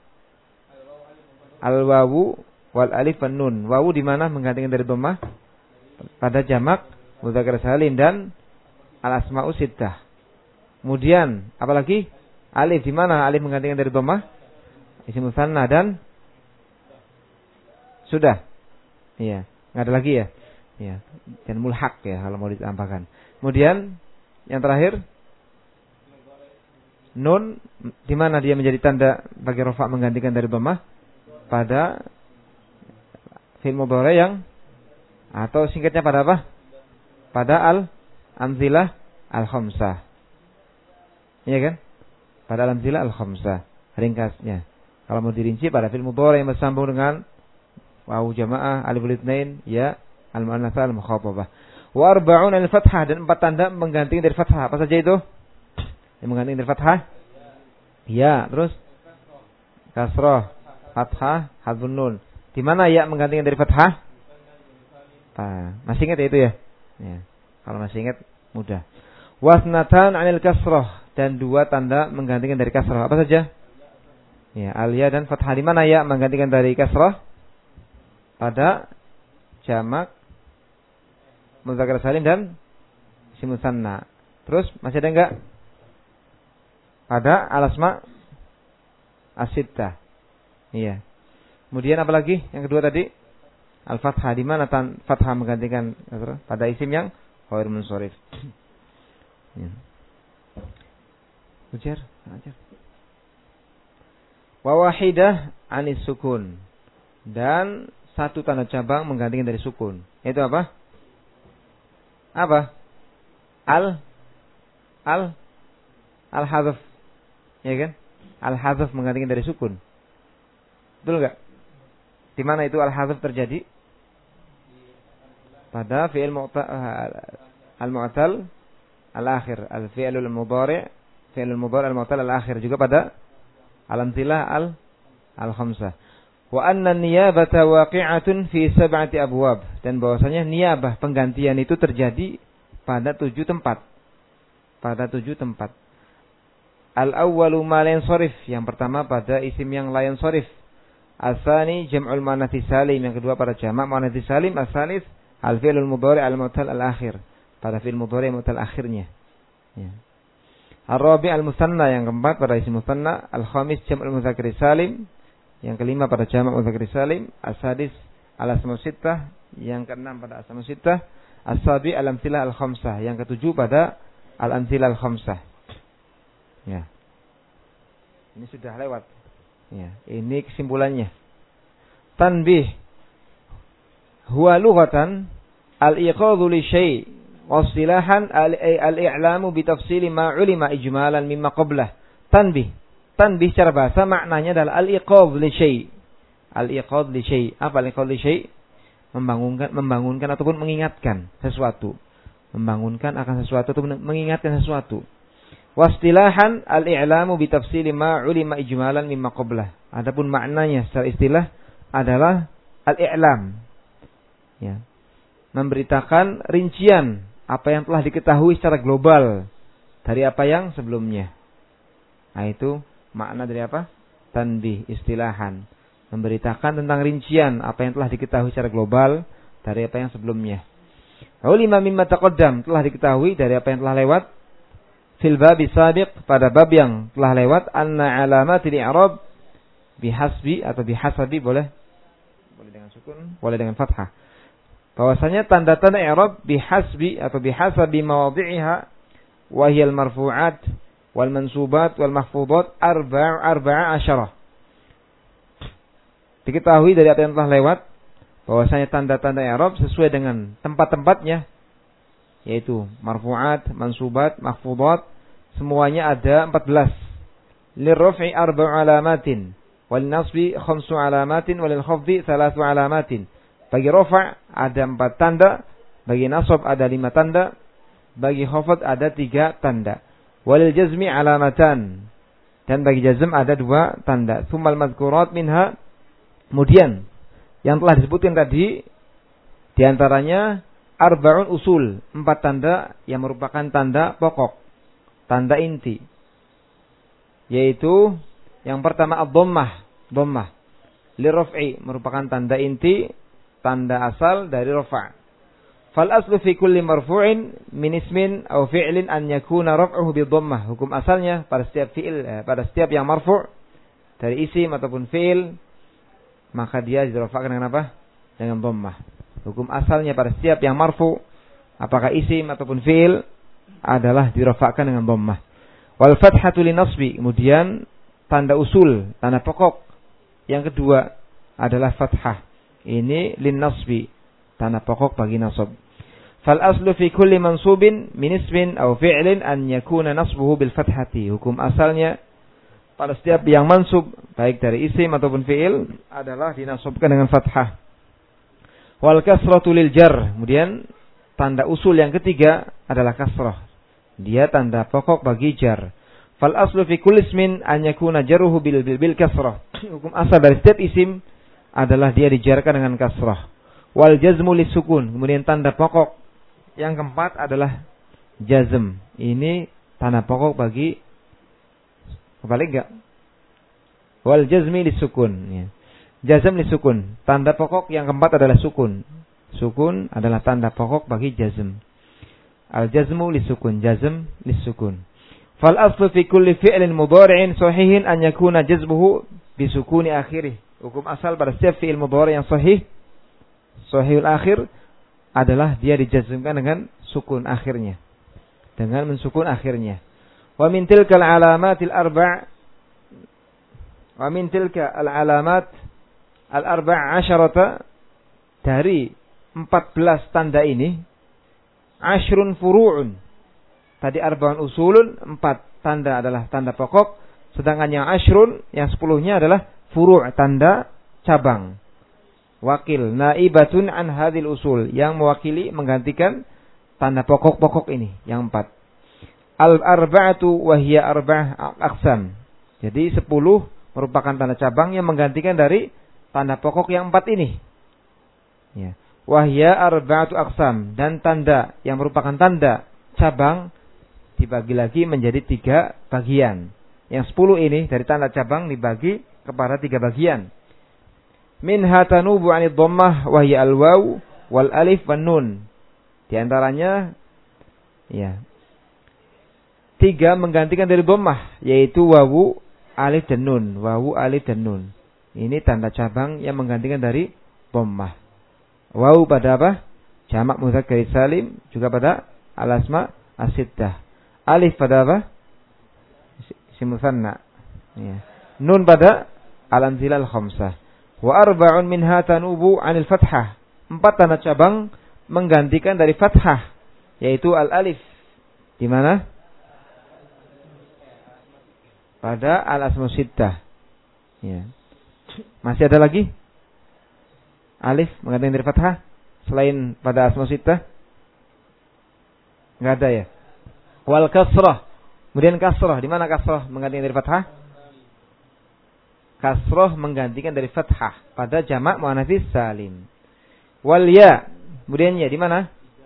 Al-wawu wal alif wan nun. Wawu di mana menggantikan dari dhammah? Pada jamak mudzakkar salim dan al-asma'u sittah. Kemudian apalagi? Alif di mana alif menggantikan dari dhammah? Isim musanna dan sudah. Iya, enggak ada lagi ya. Ya, dan mulhaq ya kalau mau ditambahkan. Kemudian yang terakhir nun di mana dia menjadi tanda bagi rafa menggantikan dari dhammah? Pada fi'il mudhari yang atau singkatnya pada apa? Pada al-amzilah al-khamsah. Iya kan? Pada al-amzilah al-khamsah. Ringkasnya. Kalau mau dirinci pada fi'il mudhari yang bersambung dengan wawu jamaah, aliful itsnain, ya, al-mu'annatsa al-mukhatabah. Wa arba'un al-fathah, dan empat tanda menggantikan dari fathah. Apa saja itu? Yang menggantikan dari fathah? Ya, terus kasrah, fathah, hadzun nun. Di mana ya menggantikan dari fathah? Nah, masih ingat ya itu ya? Ya. Kalau masih ingat mudah. Wasnatan 'anil kasrah, dan dua tanda menggantikan dari kasrah. Apa saja? Ya, al-ya dan fathah. Di mana ya menggantikan dari kasrah? Pada jamak mudzakkar salim dan isim musanna. Terus masih ada enggak? Pada al-asma as-sittah. Iya. Kemudian apa lagi? Yang kedua tadi al-fathah. Di mana tan fathah menggantikan pada isim yang ghair munsharif. Ya. Ujar, ajar. Wa wahidah anis sukun, dan satu tanda cabang menggantikan dari sukun. Itu apa? Apa? Al Al Al-hadzf. Ya kan? Al-hadzf menggantikan dari sukun. Betul enggak? Di mana itu al-hadzf terjadi? Pada fi'il al-mu'tal al-akhir, al-fi'lul mudhari', fi'lul mudhari' al-mu'tal al-akhir, juga pada al-amthilah al al-khamsah. Wa anna niyabata waqi'atun fi sab'ati abwab, dan bahwasanya niyabah penggantian itu terjadi pada tujuh tempat. Pada tujuh tempat. Al-awwalu ma la yansharif, yang pertama pada isim yang la yansharif. As-tsani jam'ul muannats salim, yang kedua pada jamak muannats salim. As-tsalits al-fi'lul mudhari' al-mu'tal al-akhir, pada fi'il mudhari' mu'tal akhirnya. Ya. Ar-rabi' al-musanna, yang keempat pada isim musanna. Al-khamis jam'ul mudzakkar salim, yang kelima pada jamak mudzakkar salim. As-sadis al-asma sittah, yang keenam pada asma sittah. As-sabi al-amtsilah al-khamsah, yang ketujuh pada al-amtsilah al-khamsah. Ya. Ini sudah lewat. Ya, ini kesimpulannya. Tanbih. Huwa lughatan al-iqadhu li syai' wa istilahan al-i'lamu bi tafsili ma 'ulima ijmalan mimma qablah. Tanbih. Tanbih secara bahasa maknanya adalah al-iqadh li syai'. Al-iqadh li syai'. Apa al-iqadh li syai'? Membangunkan membangunkan ataupun mengingatkan sesuatu. Membangunkan akan sesuatu atau mengingatkan sesuatu. Wastilahan al-i'lamu bi tafsili ma 'ulima ijmalan mimma qablah. Adapun maknanya secara istilah adalah al-i'lam. Ya. Memberitakan rincian apa yang telah diketahui secara global dari apa yang sebelumnya. Nah, itu makna dari apa? Tanbih, istilahan. Memberitakan tentang rincian apa yang telah diketahui secara global dari apa yang sebelumnya. Ulima mimma taqaddam, telah diketahui dari apa yang telah lewat. Fil babi sabiq, pada bab yang telah lewat, anna alamatil i'rab bihasbi atau bihasabi, boleh boleh dengan sukun, boleh dengan fathah. Bahwasanya tanda-tanda i'rab bihasbi atau bihasabi mawadhi'iha wa hiya al-marfu'at wal mansubat wal mahfudat arba' arba'a asyarah. Diketahui dari apa yang telah lewat bahwasanya tanda-tanda i'rab sesuai dengan tempat-tempatnya, yaitu marfu'at, mansubat, mahfudat, semuanya ada empat belas. Lirraf'i arba'u alamatin, wal nasbi khamsu alamatin, walil khafdi thalathu alamatin. Bagi rafa' ada empat tanda, bagi nasab ada lima tanda, bagi khafd ada tiga tanda. Walil jazmi alamatan, dan bagi jazm ada dua tanda. Tsummal madhkurat minha Kemudian yang telah disebutkan tadi diantaranya arba'un usul, empat tanda yang merupakan tanda pokok, tanda inti. Yaitu yang pertama ad-dhammah, dhammah. Liraf'i merupakan tanda inti, tanda asal dari rafa'. Fal aslu fi kulli marfu'in min ismin aw fi'lin an yakuna raf'uhu bi dhammah. Hukum asalnya pada setiap fi'il, eh, pada setiap yang marfu' dari isim ataupun fi'il, maka dia dirafa'kan dengan apa? Dengan dhammah. Hukum asalnya pada setiap yang marfu', apakah isim ataupun fi'il, adalah dirafa'kan dengan dhammah. Wal fathatu linasbi, kemudian tanda usul, tanda pokok yang kedua adalah fathah. Ini linnasbi, tanda pokok bagi nasab. Fal aslu fi kulli mansubin min ismin aw fi'lin an yakuna nasbuhu bil fathati. Hukum asalnya pada setiap yang mansub, baik dari isim ataupun fi'il, adalah dinasabkan dengan fathah. Wal kasratu lil jar, kemudian tanda usul yang ketiga adalah kasrah. Dia tanda pokok bagi jar. Fal aslu fi kulli ismin an yakuna jarruhu bil bil, bil kasrah. Hukum asal dari setiap isim adalah dia dijarkan dengan kasrah. Wal jazmu lisukun, kemudian tanda pokok yang keempat adalah jazm. Ini tanda pokok bagi kebalik enggak? Wal jazmi lisukun, ya. Jazm lisukun, tanda pokok yang keempat adalah sukun. Sukun adalah tanda pokok bagi jazm. Al jazmu lisukun, jazm lisukun. Fal aslu fi kulli fi'lin mudhari'in sahihin an yakuna jazmuhu bisukuni akhirih. Hukum asal pada setiap fi'il mudhari' yang sahih, sahihul akhir, adalah dia dijazmkan dengan sukun akhirnya, dengan mensukun akhirnya. Wa min tilka al-alamatil arba' wa min tilka al-alamat al-arba' asyarata, dari empat belas tanda ini, ashrun furu'un. Tadi arba'un usulun, empat tanda adalah tanda pokok, sedangkan yang ashrun, yang sepuluhnya adalah furu', tanda cabang. Wakil naibatun an hadil usul, yang mewakili, menggantikan tanda pokok-pokok ini, yang empat. Al-arba'atu wahiyya arba'ah aqsam. Jadi sepuluh merupakan tanda cabang yang menggantikan dari tanda pokok yang empat ini. Ya. Wahiyya arba'atu aqsam, dan tanda yang merupakan tanda cabang dibagi lagi menjadi tiga bagian. Yang sepuluh ini dari tanda cabang dibagi kepada tiga bagian. Minha tanubu 'anid dhammah wa hiya al-waw wal alif wan nun. Di antaranya ya, tiga menggantikan dari dhammah, yaitu wawu, alif dan nun. Wawu, alif dan nun. Ini tanda cabang yang menggantikan dari dhammah. Wawu pada apa? Jamak mudzakkar salim, juga pada al-asma as-sittah. Alif pada apa? Isim musanna. Ya. Nun pada al-amthilal khamsah. Wa arba'un minha tanubu 'anil fathah. Empat tanda cabang menggantikan dari fathah, yaitu al-alif. Di mana? Pada al-asma sittah. Ya. Masih ada lagi? Alif menggantikan dari fathah selain pada asma sittah? Enggak ada ya? Wal kasrah. Kemudian kasrah, di mana kasrah menggantikan dari fathah? Kasrah menggantikan dari fathah pada jamak muannats salim. Wal ya, kemudian ya di mana?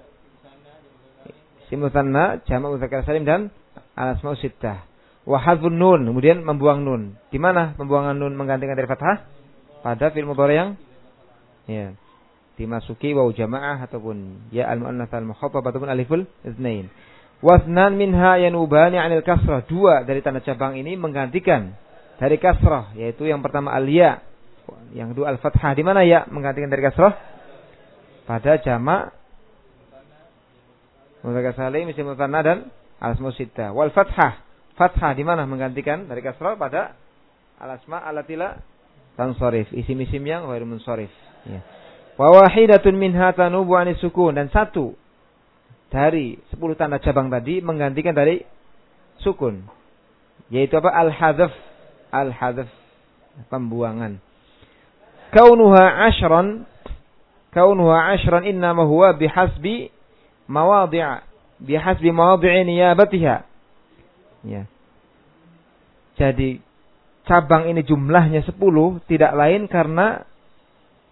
Isim musanna, jamak mudzakkar salim dan al-asma sittah. Wa hadzfun nun, kemudian membuang nun. Di mana pembuangan nun menggantikan dari fathah? Pada fi'il mudhari yang ya dimasuki wawu jamaah ataupun ya al-muannats al-mukhaffaf ataupun aliful itsnain. Wasnan minha yanubani 'anil kasrah. Dua dari tanda cabang ini menggantikan dari kasrah, yaitu yang pertama al-ya, yang kedua al-fathah. Di mana ya menggantikan dari kasrah? Pada jamak mudzakkar salim, isim musanna dan al-asma sittah. Wal fathah, fathah di mana menggantikan dari kasrah? Pada al-asma allati la tansharif, isim-isim yang ghairu munsharif. Ya. Wa wahidatun minha tanubu 'anis sukun, dan satu dari sepuluh tanda cabang tadi menggantikan dari sukun, yaitu apa? Al-hadzf, al-hadzf, pembuangan. Kaunuha ashran, kaunuha ashran innama huwa bihasbi mawadhi' bihasbi mawadhi' niyabatiha. Ya. Jadi cabang ini jumlahnya sepuluh tidak lain karena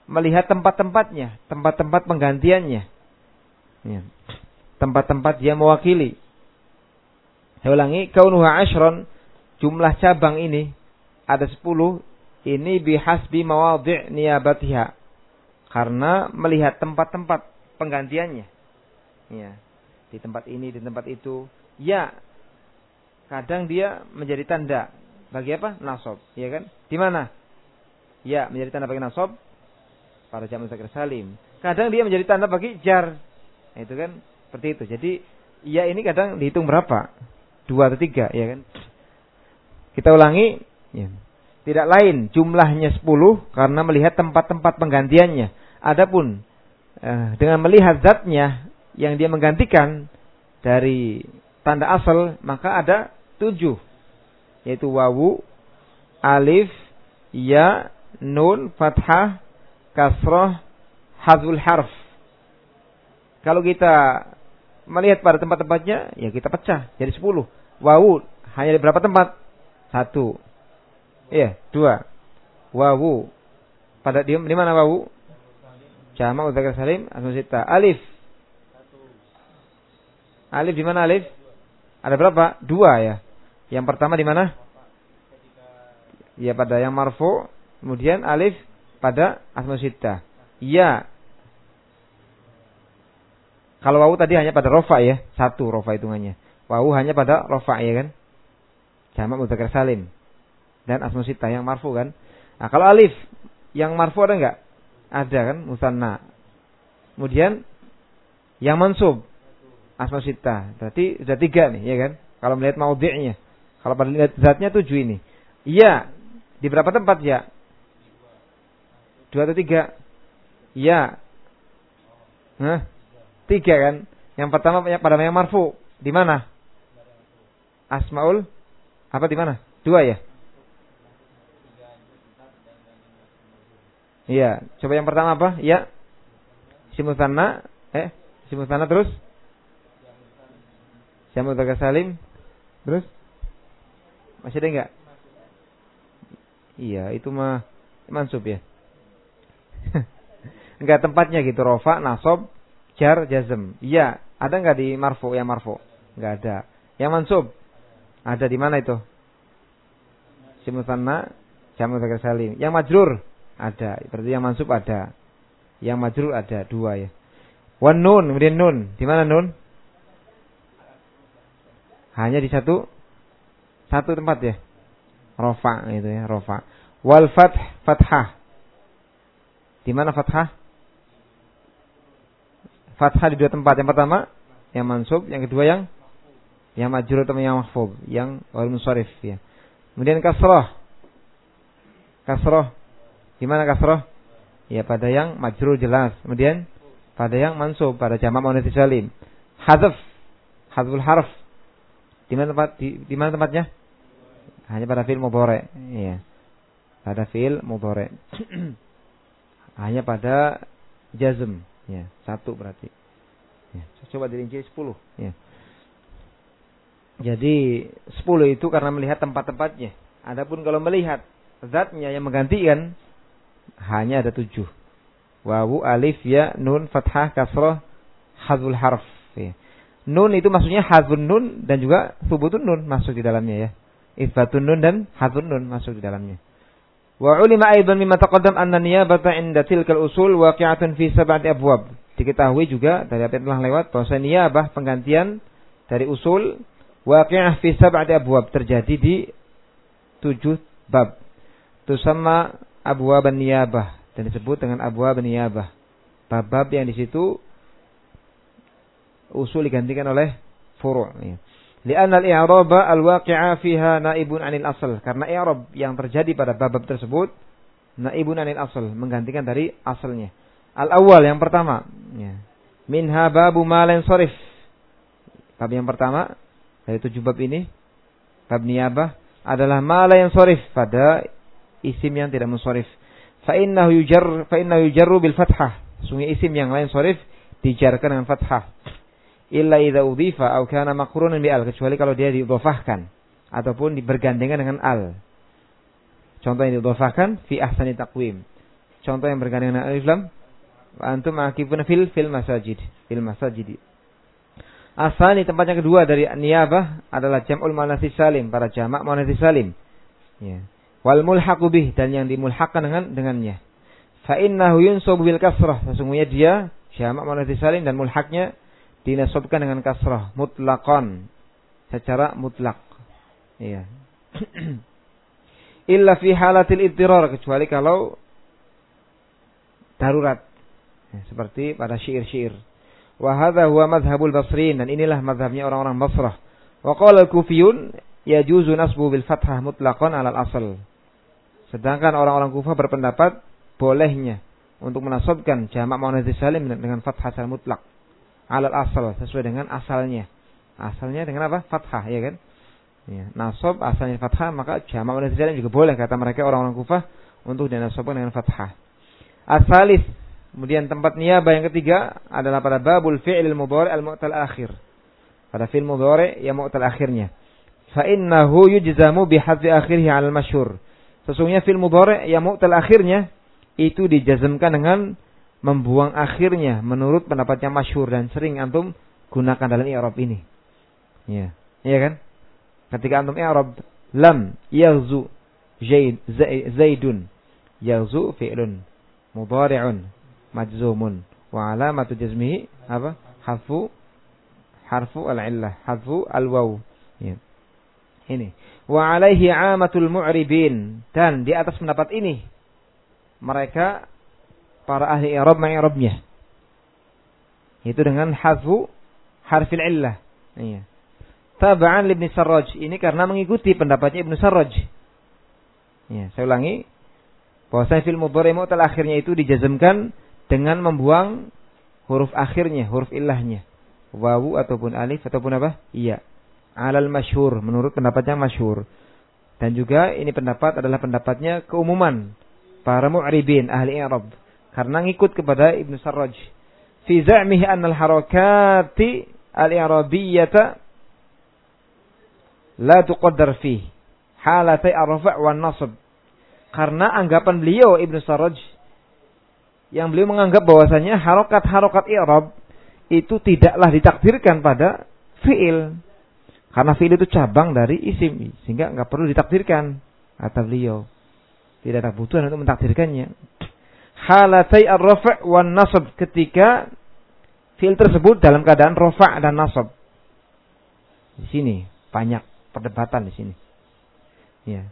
melihat tempat-tempatnya, tempat-tempat penggantiannya. Ya. Tempat-tempat dia mewakili. Saya ulangi, kaunuha ashron, jumlah cabang ini ada sepuluh, ini bihasbi mawadhi' niyabatiha. Karena melihat tempat-tempat penggantiannya. Ya. Di tempat ini, di tempat itu. Ya, kadang dia menjadi tanda bagi apa? Nasab, ya kan? Di mana? Ya, menjadi tanda bagi nasab pada jamak muzakkar salim. Kadang dia menjadi tanda bagi jar. Itu kan seperti itu. Jadi ya ini kadang dihitung berapa? Dua atau tiga, ya kan? Kita ulangi, ya. Tidak lain jumlahnya sepuluh karena melihat tempat-tempat penggantiannya. Adapun eh, dengan melihat zatnya yang dia menggantikan dari tanda asal, maka ada tujuh, yaitu wawu, alif, ya, nun, fathah, kasrah, hadzul harf. Kalau kita melihat pada tempat-tempatnya, ya kita pecah jadi sepuluh. Wawu hanya di berapa tempat? Satu. Iya, dua. Wawu pada di, di mana wawu? Jamak muzakkar salim asma sita. Alif. Alif di mana alif? Ada berapa? Dua ya. Yang pertama di mana? Ya pada yang marfu, kemudian alif pada asma sita. Ya. Kalau wawu tadi hanya pada rofa ya, satu rofa hitungannya. Wawu hanya pada rofa ya kan? Jamak muzakkar salim. Dan asma sita yang marfu kan? Nah, kalau alif yang marfu ada enggak? Ada kan, musanna. Kemudian yang mansub asma sita. Berarti sudah tiga nih, ya kan? Kalau melihat maudhi'nya. Kalau pada lihat zatnya tujuh ini. Iya. Di berapa tempat ya? Dua atau tiga? Iya. Hah? Tiga kan? Yang pertama pada yang marfu. Di mana? Asmaul apa di mana? Dua ya? Iya. Coba yang pertama apa? Ya. Isim musanna. Eh, isim musanna terus? Jamak muzakkar salim. Terus? Masih ada enggak? Iya, itu mah mansub ya. Enggak tempatnya gitu, rofa, nasab, jar, jazm. Iya, ada enggak di marfu yang marfu? Enggak ada. Yang mansub? Ada di mana itu? Isim musanna, jamak muzakkar salim. Yang majrur? Ada. Berarti yang mansub ada. Yang majrur ada, dua ya. Wan nun, kemudian nun. Di mana nun? Hanya di satu satu tempat ya. Rofa itu ya, rofa. Wal fath, fathah. Di mana fathah? Fathah di dua tempat. Yang pertama yang mansub, yang kedua yang yang majrur atau yang mahfuz, yang wal munsharif ya. Kemudian kasrah. Kasrah. Di mana kasrah? Ya pada yang majrur jelas. Kemudian pada yang mansub, pada jamak muannats salim. Hadzf, hadzful harf. Di mana tempat di, di mana tempatnya? Hanya pada fi'il mudhari. Iya. Pada fi'il mudhari. Hanya pada jazm, ya, satu berarti. Ya, coba dirinci sepuluh, ya. Jadi sepuluh itu karena melihat tempat-tempatnya. Adapun kalau melihat zatnya yang menggantikan hanya ada tujuh. Wawu, alif, ya, nun, fathah, kasrah, hadzful harf. Ya. Nun itu maksudnya hadzfun nun dan juga thubutun nun masuk di dalamnya ya. Itsbatun nun dan hadzfun nun masuk di dalamnya. Wa ulima aidan mimma taqaddam anna niyabata 'inda tilkal usul waqi'atun fi sab'ati abwab. Diketahui juga dari apa yang telah lewat bahwa niyabah penggantian dari usul waqi'ah fi sab'ati abwab terjadi di tujuh bab. Tusamma abwaban niyabah dan disebut dengan abwaban niyabah. Bab-bab yang di situ usul digantikan oleh furu'. Ya. Li'anna al-i'raba al-waqi'a fiha naibun 'anil asl. Karena i'rab yang terjadi pada bab-bab tersebut naibun 'anil asl, menggantikan dari asalnya. Al-awwal yang pertama, ya. Minha babu ma la yansarif. Bab yang pertama dari tujuh bab ini, bab niyabah adalah ma la yansarif, pada isim yang tidak munsharif. Fa innahu yujar fa innahu yujarru bil fathah. Sungguh isim yang lain sharif dijarkan dengan fathah. Illa idza udhifa aw kana maqrunan bi al, kecuali kalau dia diidhofahkan ataupun bergandengan dengan al. Contoh yang diidhofahkan fi ahsani taqwim. contoh yang bergandengan dengan alif lam. Wa antum akifuna fil fil masajid. Fil masajid. Asani tempat yang kedua dari niyabah adalah jam'ul muannats salim, para jamak muannats salim. Ya. Wal mulhaqu bih, dan yang dimulhaqkan dengan dengannya. Fa innahu yunsabu bil kasrah, sesungguhnya dia jamak muannats salim dan mulhaqnya dinasabkan dengan kasrah mutlaqan, secara mutlak. Iya. Illa fi halatil idtirar, kecuali kalau darurat. Ya, seperti pada syair-syair. Wa hadza huwa madhhabul Basriyin, dan inilah mazhabnya orang-orang Basrah. Wa qala al-Kufiyun yajuzu nasbu bil fathah mutlaqan 'ala al-asl. Sedangkan orang-orang Kufah berpendapat bolehnya untuk menasabkan jamak muannats salim dengan fathah secara mutlak 'ala al-asl, sesuai dengan asalnya. Asalnya dengan apa? Fathah, ya kan? Ya, nasab asalnya fathah, maka jamak muannats salim juga boleh, kata mereka orang-orang Kufah, untuk dinasabkan dengan fathah. Asalis, kemudian tempat niyabah yang ketiga adalah pada babul fi'il mudhari' al-mu'tal akhir. Pada fi'il mudhari' yang mu'tal akhirnya. Fa innahu yujzamu bi hadfi akhirih 'ala al-masyhur. Sesungguhnya fi'il mudhari' yang mu'tal akhirnya itu dijazmkan dengan membuang akhirnya menurut pendapatnya masyhur dan sering antum gunakan dalam i'rab ini. Ya. Iya kan? Ketika antum i'rab lam yaghzu zaid zaidun, yaghzu fi'lun mudhari'un majzumun wa alamatu jazmihi apa? Harfu harfu al-illah, harfu al-waw. Ya. Ini. Wa alaihi 'amatul mu'ribin, dan di atas pendapat ini mereka para ahli i'rab mengi'rabnya. Itu dengan harfu harfil illah. Iya. Taba'an li Ibnu Sarraj, ini karena mengikuti pendapatnya Ibnu Sarraj. Ya, saya ulangi. Bahwasanya fil mudhari' mu'tal akhirnya itu dijazmkan dengan membuang huruf akhirnya, huruf illahnya. Wawu ataupun alif ataupun apa? Iya. Alal masyhur, menurut pendapatnya masyhur. Dan juga ini pendapat adalah pendapatnya keumuman para mu'ribin ahli i'rab, karena ngikut kepada Ibnu Sarraj. Fi za'mihi anna al-harakati al-i'rabiyyata la tuqaddar fihi halatai ar-raf' wan nasb. Karena anggapan beliau Ibnu Sarraj, yang beliau menganggap bahwasanya harokat-harokat i'rab itu tidaklah ditakdirkan pada fi'il. Karena fi'il itu cabang dari isim, sehingga enggak perlu ditakdirkan, kata beliau. Tidak ada kebutuhan untuk mentakdirkannya. Halatai ar-raf' wan nasb, ketika fi'il tersebut dalam keadaan rafa' dan nasab. Di sini banyak perdebatan di sini. Ya.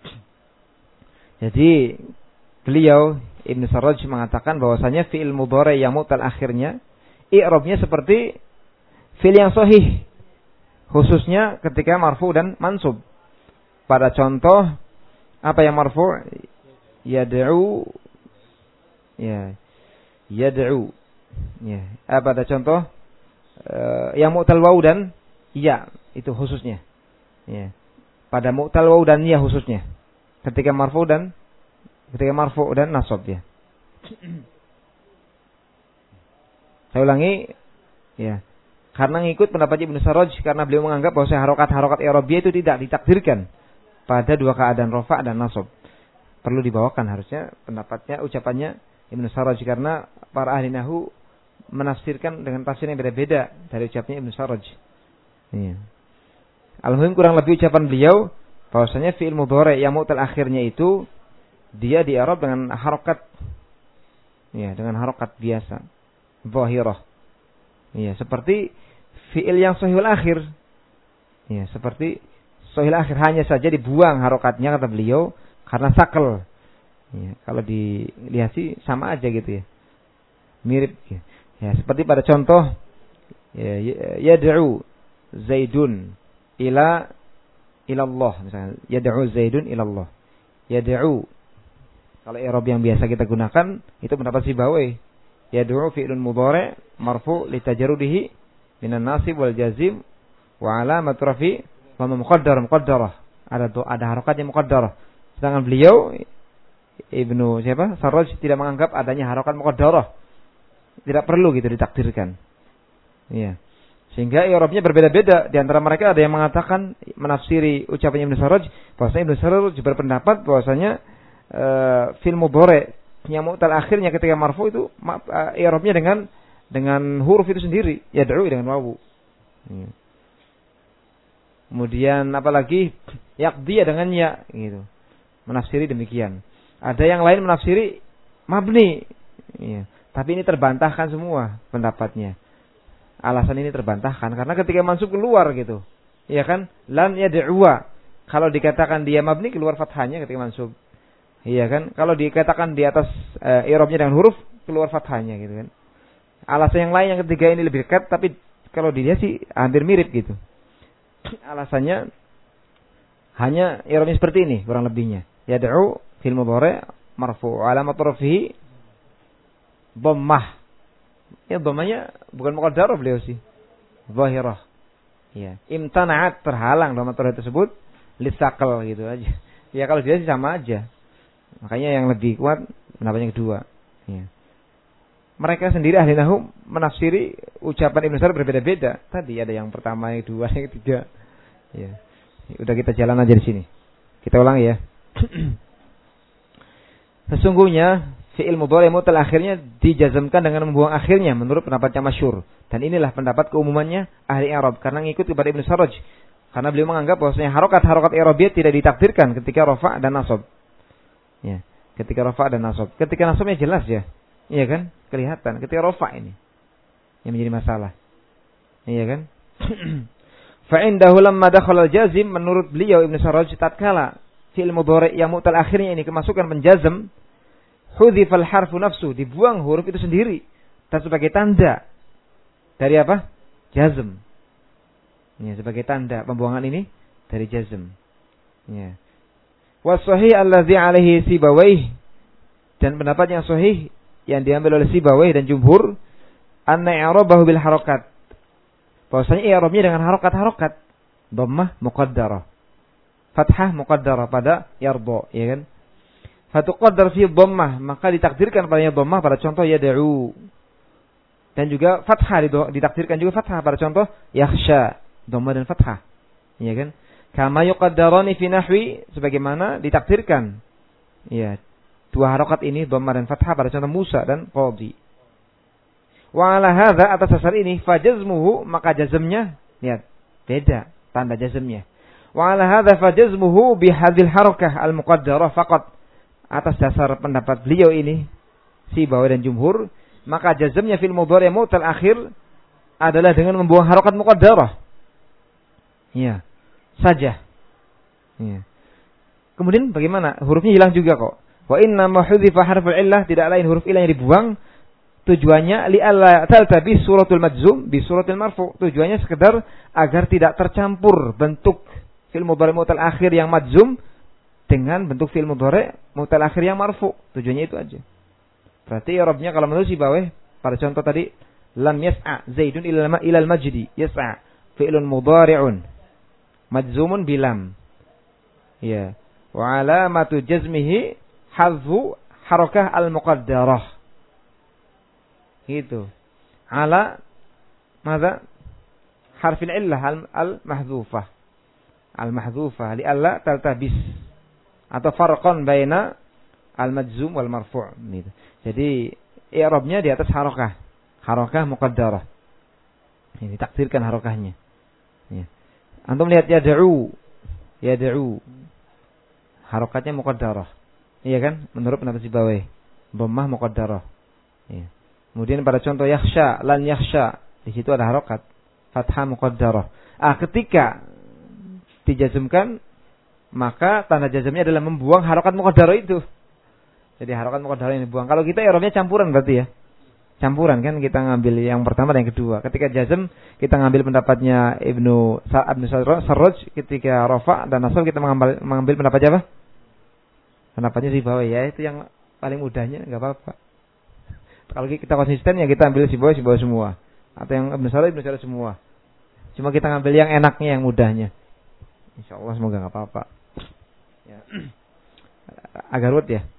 Jadi beliau Ibnu Sarraj mengatakan bahwasanya fi'il mudhari' yang mu'tal akhirnya i'rabnya seperti fi'il yang sahih, khususnya ketika marfu dan mansub. Pada contoh apa yang marfu? Yad'u, ya, yad'u, ya. Ah, pada contoh uh, yang mu'tal waw dan ya, itu khususnya. Ya. Pada mu'tal waw dan ya khususnya. Ketika marfu dan ketika marfu dan nasab, ya. Saya ulangi, ya. Karena ngikut pendapat Ibnu Sarraj, karena beliau menganggap bahwa harokat-harokat i'rabiyah itu tidak ditakdirkan pada dua keadaan rafa' dan nasab. Perlu dibawakan harusnya pendapatnya, ucapannya Ibnu Sarraj, karena para ahli nahwu menafsirkan dengan tafsir yang beda-beda dari ucapannya Ibnu Sarraj. Iya. Al-muhim kurang lebih ucapan beliau bahwasanya fi'il mudhari' yang mu'tal akhirnya itu dia di i'rab dengan harokat, ya, dengan harokat biasa, zahirah. Iya, seperti fi'il yang sahihul akhir. Ya, seperti sahihul akhir, hanya saja dibuang harokatnya, kata beliau, karena sakel. Ya, kalau dilihat sih sama aja gitu ya. Mirip ya. Ya, seperti pada contoh ya, yad'u Zaidun ila ilallah misalnya. Yad'u Zaidun ilallah. Yad'u. Kalau i'rab yang biasa kita gunakan itu pendapat Sibawi. Yad'u fi'lun mudhari' marfu' li tajarrudihi minan nasib wal jazim wa alamat rafi' wa muqaddar muqaddarah. Ada ada harokat yang muqaddarah. Sedangkan beliau Ibnu siapa? Sarraj tidak menganggap adanya harokat muqaddarah. Tidak perlu gitu ditakdirkan. Iya. Sehingga i'rabnya berbeda-beda. Di antara mereka ada yang mengatakan menafsiri ucapan Ibnu Sarraj, bahwasanya Ibnu Sarraj berpendapat bahwasanya uh, fil mudhari' yang mu'tal akhirnya ketika marfu itu uh, i'rabnya dengan dengan huruf itu sendiri, yad'u dengan wawu. Ya. Kemudian apalagi yaqdi dengan ya gitu. Menafsiri demikian. Ada yang lain menafsiri mabni. Ya. Tapi ini terbantahkan semua pendapatnya. Alasan ini terbantahkan karena ketika mansub keluar gitu. Ya kan? Lan yad'uwa. Kalau dikatakan dia mabni keluar fathahnya ketika mansub. Iya kan? Kalau dikatakan di atas uh, i'rabnya dengan huruf keluar fathahnya gitu kan. Alasan yang lain yang ketiga ini lebih dekat tapi kalau dilihat sih hampir mirip gitu. Alasannya hanya i'rabnya seperti ini kurang lebihnya. Yad'u fil mudhari' marfu' alamat rafihi dhammah. Ya dhammahnya bukan muqaddarah beliau sih. Zahirah. Ya, imtana'at terhalang dhammah tersebut lisaqal gitu aja. Ya kalau dia sih sama aja. Makanya yang lebih kuat pendapat yang kedua. Ya. Mereka sendiri ahli nahwu menafsiri ucapan Ibnu Sarr berbeda-beda. Tadi ada yang pertama, yang kedua, yang ketiga. Ya. Udah kita jalan aja di sini. Kita ulang ya. Sesungguhnya fi'il mudhari' mu'tal akhirnya dijazmkan dengan membuang akhirnya menurut pendapat yang masyhur. Dan inilah pendapat keumumannya ahli i'rab karena ngikut kepada Ibnu Sarraj. Karena beliau menganggap bahwasanya harokat-harokat i'rabiyah tidak ditakdirkan ketika rafa' dan nasab. Ya, ketika rafa' dan nasab. Ketika nasabnya jelas ya. Iya kan? Kelihatan. Ketika rafa' ini yang menjadi masalah. Iya kan? Fa'indahu lamma dakhala al-jazim menurut beliau Ibnu Sarraj tatkala fi'il mudhari' yang mu'tal akhirnya ini kemasukan penjazm, hudzifal harfu nafsu, dibuang huruf itu sendiri dan sebagai tanda dari apa? Jazm. Ya, sebagai tanda pembuangan ini dari jazm. Ya. Wa sahih allazi alaihi Sibawayh, dan pendapat yang sahih yang diambil oleh Sibawayh dan jumhur anna i'rabahu bil harakat. Bahwasanya i'rabnya dengan harokat-harokat. Dhammah muqaddarah. Fathah muqaddarah pada yarda, ya kan? Fatuqaddar fi dhammah, maka ditakdirkan padanya dhammah pada contoh yad'u. Dan juga fathah ditakdirkan juga fathah pada contoh yakhsha. Dhammah dan fathah. Ya kan? Kama yuqaddarani fi nahwi, sebagaimana ditakdirkan. Ya, dua harokat ini dhammah dan fathah pada contoh Musa dan Qadi. Wa ala hadza, atas dasar ini fajazmuhu, maka jazmnya lihat beda tanda jazmnya. Wa ala hadza fajazmuhu bi hadhil harakah al muqaddarah faqat. Atas dasar pendapat beliau ini Sibawayh dan jumhur, maka jazmnya fil mudhari' mu'tal akhir adalah dengan membuang harokat muqaddarah. Ya, saja. Ya. Kemudian bagaimana? Hurufnya hilang juga kok. Wa inna ma hudhifa harful illah, tidak lain huruf illah yang dibuang. Tujuannya li alla taltabis suratul majzum bi suratil marfu. Tujuannya sekedar agar tidak tercampur bentuk fi'il mudhari' mu'tal akhir yang majzum dengan bentuk fi'il mudhari' mu'tal akhir yang marfu. Tujuannya itu aja. Berarti i'rabnya kalau menurut Sibawayh pada contoh tadi lam yas'a Zaidun ila ilal majdi, yas'a fi'lun mudhari'un majzumun bilam. Ya. Wa alamatu jazmihi hadfu harakah al-muqaddarah. Gitu. Ala madza? Harfil illah al-mahdhufah. Al-mahdhufah li alla taltabis. Atau farqan baina al-majzum wal marfu'. Gitu. Jadi i'rabnya di atas harakah. Harakah muqaddarah. Ini takdirkan harakahnya. Ya. Antum lihat yad'u. Yad'u. Harakatnya muqaddarah. Iya kan? Menurut pendapat Sibawayh. Dhammah muqaddarah. Iya. Kemudian pada contoh yakhsha, lan yakhsha, di situ ada harakat. Fathah muqaddarah. Ah, ketika dijazmkan, maka tanda jazmnya adalah membuang harakat muqaddarah itu. Jadi harakat muqaddarah ini dibuang. Kalau kita i'rabnya campuran berarti ya. Campuran kan, kita ngambil yang pertama dan yang kedua. Ketika jazm kita ngambil pendapatnya Ibnu Ibnu Sarraj, ketika rafa dan nasab kita mengambil mengambil pendapat apa? Pendapatnya Sibawayh, ya itu yang paling mudahnya, enggak apa-apa. Kalau kita konsisten ya kita ambil Sibawayh Sibawayh semua. Atau yang Ibnu Sarraj Ibnu Sarraj semua. Cuma kita ngambil yang enaknya, yang mudahnya. Insyaallah semoga enggak apa-apa. Ya. Agak ruwet ya.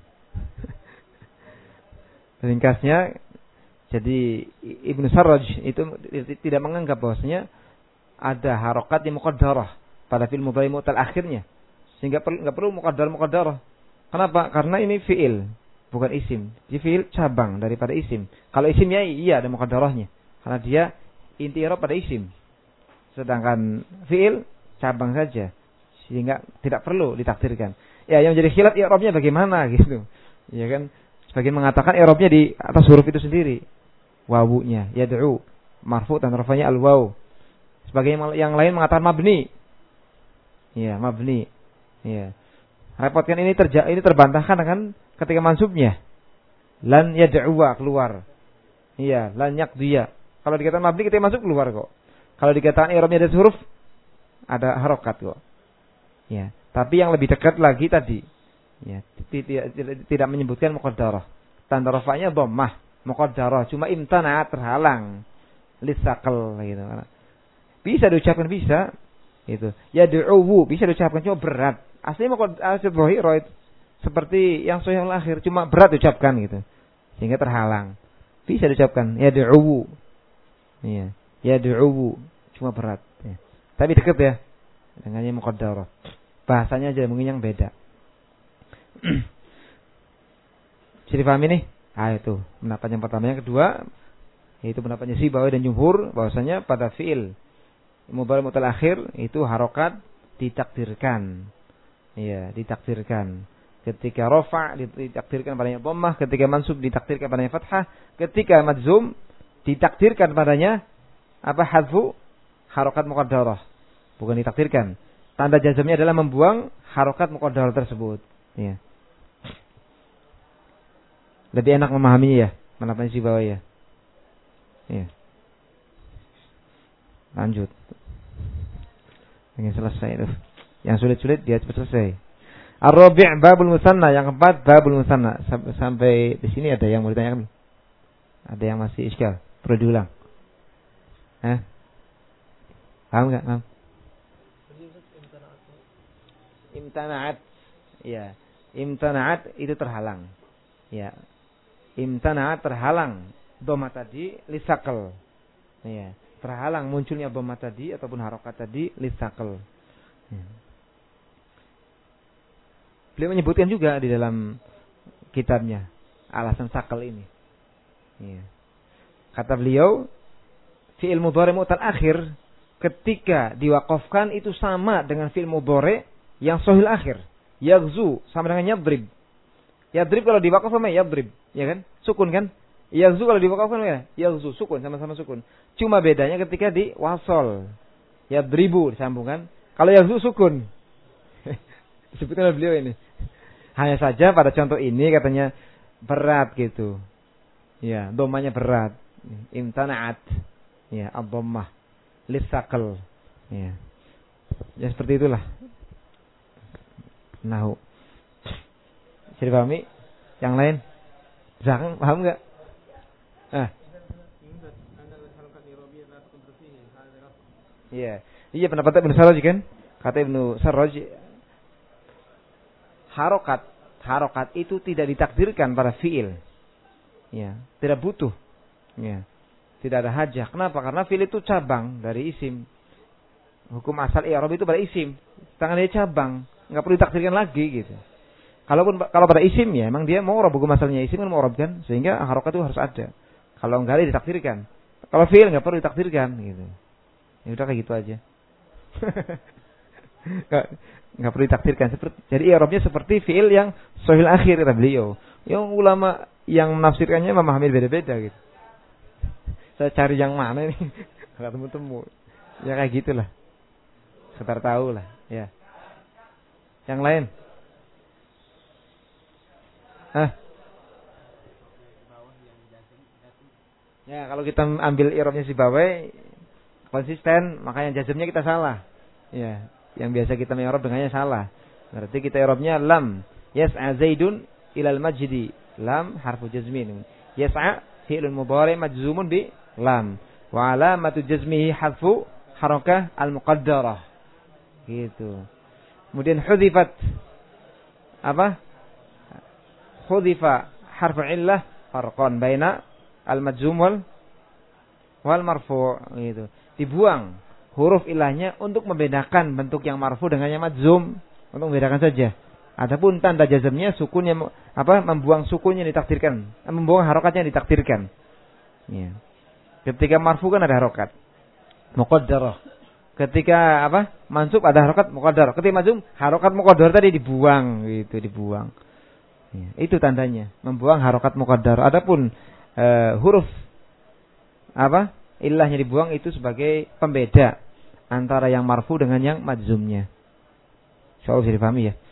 Ringkasnya, jadi Ibnu Sarraj itu tidak menganggap bahwasanya ada harokat yang muqaddarah pada fi'il mudhari' mu'tal akhirnya, sehingga enggak perlu muqaddar muqaddarah. Kenapa? Karena ini fi'il bukan isim. Di fiil cabang daripada isim. Kalau isimnya iya ada muqaddarahnya. Karena dia inti i'rab pada isim. Sedangkan fiil cabang saja. Sehingga tidak perlu ditakdirkan. Ya, yang menjadi khilaf i'rabnya bagaimana gitu. Ya kan? Sebagian mengatakan i'rabnya di atas huruf itu sendiri. Wawunya, yad'u, marfu dan rafanya al-waw. Sebagian yang lain mengatakan mabni. Ya, mabni. Ya. Repotkan ini terja ini terbantahkan dengan ketika mansubnya. Lan yad'uwa keluar. Iya, lan yaqdiya. Kalau dikatakan mabni ketika masuk keluar kok. Kalau dikatakan i'rabnya ada huruf ada harokat kok. Ya, tapi yang lebih dekat lagi tadi. Ya, tidak tidak menyebutkan muqaddarah. Tanda rafa'nya dhammah, muqaddarah, cuma imtana terhalang. Lisaqal gitu. Bisa diucapkan bisa. Itu. Yad'u bisa diucapkan cuma berat. Aslinya muqaddarah dhahirah seperti yang sahih al-akhir cuma berat diucapkan gitu. Sehingga terhalang. Bisa diucapkan yad'u. Iya, yad'u cuma berat ya. Tapi dekat ya dengannya muqaddarah. Bahasanya aja mungkin yang beda. Bisa dipahami nih? Ah itu pendapat yang pertama. Yang kedua yaitu pendapatnya Sibawi dan jumhur bahwasanya pada fiil mudhari mutal akhir itu harokat ditakdirkan. Iya, ditakdirkan. Ketika rafa ditakdirkan padanya dhammah, ketika mansub ditakdirkan padanya fathah, ketika majzum ditakdirkan padanya apa hadfu harokat muqaddarah. Bukan ditakdirkan. Tanda jazmnya adalah membuang harokat muqaddarah tersebut. Ya. Lebih enak memahaminya ya, pendapat si bawah ya. Ya. Lanjut. Ingin selesai itu. Yang sulit-sulit dia cepat selesai. Ar-rabi' babul musanna, yang keempat babul musanna. Sampai di sini ada yang mau ditanyakan? Ada yang masih iskal? Perlu diulang. Hah? Paham enggak? Paham? Imtana'at. Ya. Imtana'at itu terhalang. Ya. Imtana'at terhalang. Dhamma tadi lisaqal. Ya. Terhalang munculnya dhamma tadi ataupun harokat tadi lisaqal. Ya. Beliau menyebutkan juga di dalam kitabnya alasan sakal ini. Ya. Kata beliau, fi'il mudhari mu'tal akhir ketika diwaqafkan itu sama dengan fi'il mudhari yang sahih akhir. Yaghzu sama dengan yadrib. Yadrib kalau diwaqaf sama yadrib, ya kan? Sukun kan? Yaghzu kalau diwaqafkan ya, yaghzu sukun sama-sama sukun. Cuma bedanya ketika di wasol. Yadribu disambungkan. Kalau yaghzu sukun. Disebutkan oleh beliau ini. Hanya saja pada contoh ini katanya berat gitu. Ya, dhammanya berat. Imtana'at. Ya, ad-dhammah lisaqal. Ya. Ya seperti itulah. Nahu. Bisa dipahami? Yang lain? Zang, paham enggak? Ah. Iya. Iya pendapat Ibnu Sarraj kan? Kata Ibnu Sarraj harokat, harokat itu tidak ditakdirkan pada fiil. Ya, tidak butuh. Ya. Tidak ada hajah. Kenapa? Karena fiil itu cabang dari isim. Hukum asal i'rab itu pada isim. Tangan dia cabang, enggak perlu ditakdirkan lagi gitu. Kalaupun kalau pada isim ya, emang dia mu'rab, hukum asalnya isim kan mu'rab kan, sehingga harokat itu harus ada. Kalau enggak ada ditakdirkan. Kalau fiil enggak perlu ditakdirkan gitu. Ya udah kayak gitu aja. Enggak enggak perlu ditakdirkan. Seperti, jadi i'rabnya seperti fiil yang sahih akhir kata beliau. Yang ulama yang menafsirkannya memahami beda-beda gitu. Saya cari yang mana nih? Enggak temu-temu. Ya kayak gitulah. Sekitar tahu lah, ya. Yang lain? Hah? Ya, kalau kita ambil i'rabnya si bawai konsisten, makanya jazmnya kita salah. Ya, yang biasa kita i'rab dengannya salah. Berarti kita i'rabnya lam yas'a Zaidun ilal majdi. Lam harfu jazmin. Yas'a fi'lun mudhari majzumun bi lam. Wa alamatu jazmihi hadfu harakah al-muqaddarah. Gitu. Kemudian hudhifat apa? Hudhifa harfu illah farqan baina al-majzum wal wal marfu' gitu. Dibuang huruf ilahnya untuk membedakan bentuk yang marfu dengan yang majzum, untuk membedakan saja. Adapun tanda jazmnya sukunnya apa? Membuang sukunnya ditakdirkan, membuang harokatnya ditakdirkan. Ya. Ketika marfu kan ada harokat muqaddarah. Ketika apa? Mansub ada harokat muqaddarah. Ketika majzum harokat muqaddarah tadi dibuang, gitu dibuang. Ya. Itu tandanya membuang harokat muqaddarah. Adapun uh, huruf apa? Illahnya dibuang itu sebagai pembeda antara yang marfu dengan yang majzumnya. Insyaallah bisa dipahami ya.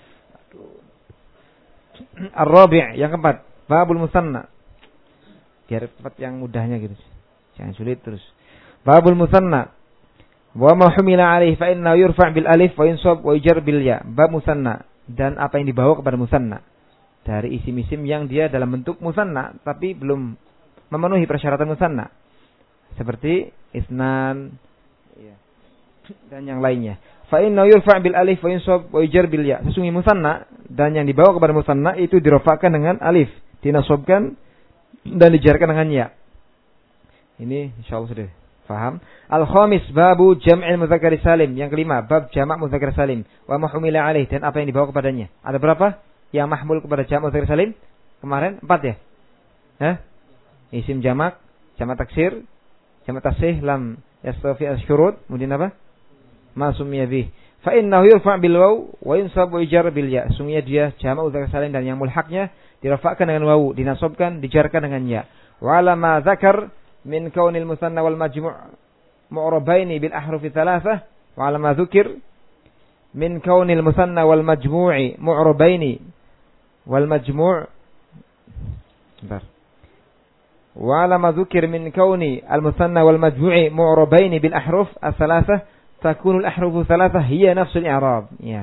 Ar-rabi' yang keempat, babul musanna. Biar cepat yang mudahnya gitu. Jangan sulit terus. Babul musanna. Wa ma humila alaihi fa inna yurfa' bil alif wa yunsab wa yujar bil ya. Bab musanna dan apa yang dibawa kepada musanna. Dari isim-isim yang dia dalam bentuk musanna tapi belum memenuhi persyaratan musanna. Seperti isnan dan yang lainnya. Fa inna yurfa' bil alif wa yunsab wa yujar bil ya. Sesungguhnya musanna dan yang dibawa kepada musanna itu dirafa'kan dengan alif, dinasabkan dan dijarkan dengan ya. Ini insyaallah sudah paham. Al-khamis babu jam'il mudzakkar salim. Yang kelima, bab jamak mudzakkar salim wa ma humila alaih dan apa yang dibawa kepadanya. Ada berapa yang mahmul kepada jamak mudzakkar salim? Kemarin empat ya? Hah? Isim jamak, jamak taksir, jamak tasih lam yastafi asy-syurut, kemudian apa? Ma sumiya bih. Fa innahu yurfa' bil waw wa yunsab wa yujar bil ya. Sungguhnya dia jamak mudzakkar salim dan yang mulhaqnya dirafa'kan dengan wawu, dinasabkan, dijarkan dengan ya. Wa ala ma dzakar min kaunil musanna wal majmu' mu'rabaini bil ahrufi thalathah wa ala ma dzukir min kaunil musanna wal majmu'i mu'rabaini wal majmu' bentar wa ala ma dzukir min kauni al musanna wal majmu'i mu'rabaini bil ahruf ats-thalathah takunu al ahrufu thalathah hiya nafsul i'rab. Ya.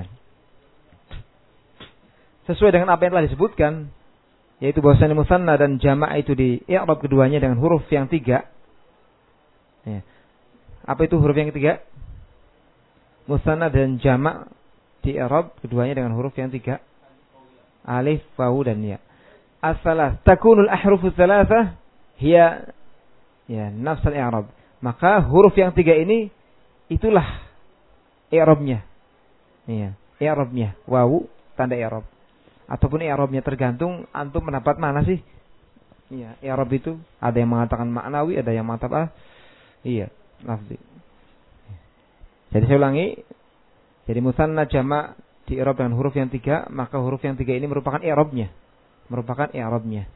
Sesuai dengan apa yang telah disebutkan, yaitu bahwasanya musanna dan jamak itu di i'rab keduanya dengan huruf yang tiga. Ya. Apa itu huruf yang ketiga? Musanna dan jamak di i'rab keduanya dengan huruf yang tiga. Alif, wawu dan ya. As-salas takunul ahrufu tsalatsah hiya ya nafsul i'rab. Maka huruf yang tiga ini itulah i'rabnya. Iya, i'rabnya wawu tanda i'rab. Ataupun i'rabnya tergantung antum mendapat mana sih? Iya, i'rab itu ada yang mengatakan maknawi, ada yang mengatakan ah, iya, lafzi. Jadi saya ulangi. Jadi musanna jamak di i'rab dengan huruf yang tiga, maka huruf yang tiga ini merupakan i'rabnya. Merupakan i'rabnya.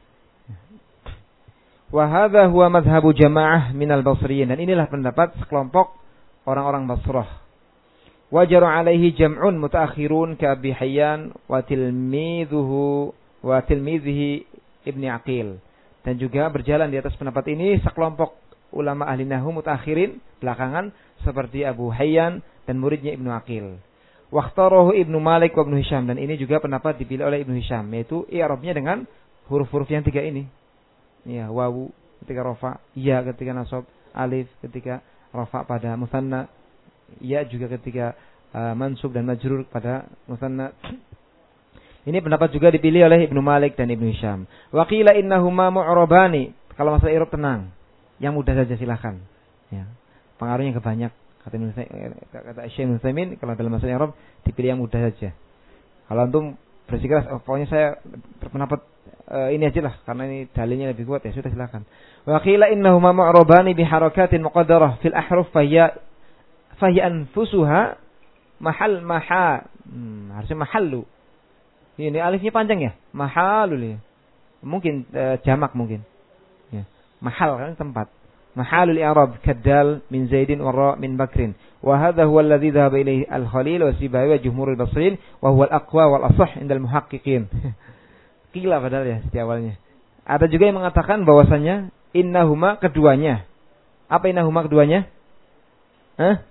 Wa hadza huwa madhhabu jamaah minal basriyin, dan inilah pendapat sekelompok orang-orang Basrah. Wajaru alaihi jam'un mutaakhirun ka Abi Hayyan wa tilmidhuhu wa tilmidhihi Ibnu Aqil. Dan juga berjalan di atas pendapat ini sekelompok ulama ahli nahwu mutaakhirin belakangan seperti Abu Hayyan dan muridnya Ibnu Aqil. Waqtarahu Ibnu Malik wa Ibnu Hisham, dan ini juga pendapat dipilih oleh Ibnu Hisham, yaitu i'rabnya dengan huruf-huruf yang tiga ini. Ya, wawu ketika rafa, ya ketika nasab, alif ketika rafa pada musanna, ya juga ketika uh, mansub dan majrur pada musanna. Ini pendapat juga dipilih oleh Ibnu Malik dan Ibnu Hisham. Wa qila innahuma mu'rabani. Kalau masalah i'rab tenang, yang mudah saja silakan. Ya. Pengaruhnya ke banyak. Kata kata Syekh Nusaimin, kalau dalam masalah i'rab dipilih yang mudah saja. Kalau antum bersikeras, oh, pokoknya saya berpendapat uh, ini aja lah karena ini dalilnya lebih kuat, ya sudah silakan. Wa qila innahuma mu'rabani bi harakatin muqaddarah fil ahruf fahiya fahiya anfusuha mahal maha. Hmm, harusnya mahallu. Ini alifnya panjang ya? Mahalul ya. Mungkin uh, jamak mungkin. Ya. Mahal kan tempat. Mahalul i'rab kadal min Zaidin wa ra min Bakrin. Wa hadha huwa alladhi dhahaba ilayhi al-Khalil wa Sibawi wa jumhurul Basriyin wa huwa al-aqwa wal ashah 'inda al-muhaqqiqin. Qila padahal ya di awalnya. Ada juga yang mengatakan bahwasanya innahuma keduanya. Apa innahuma keduanya? Hah?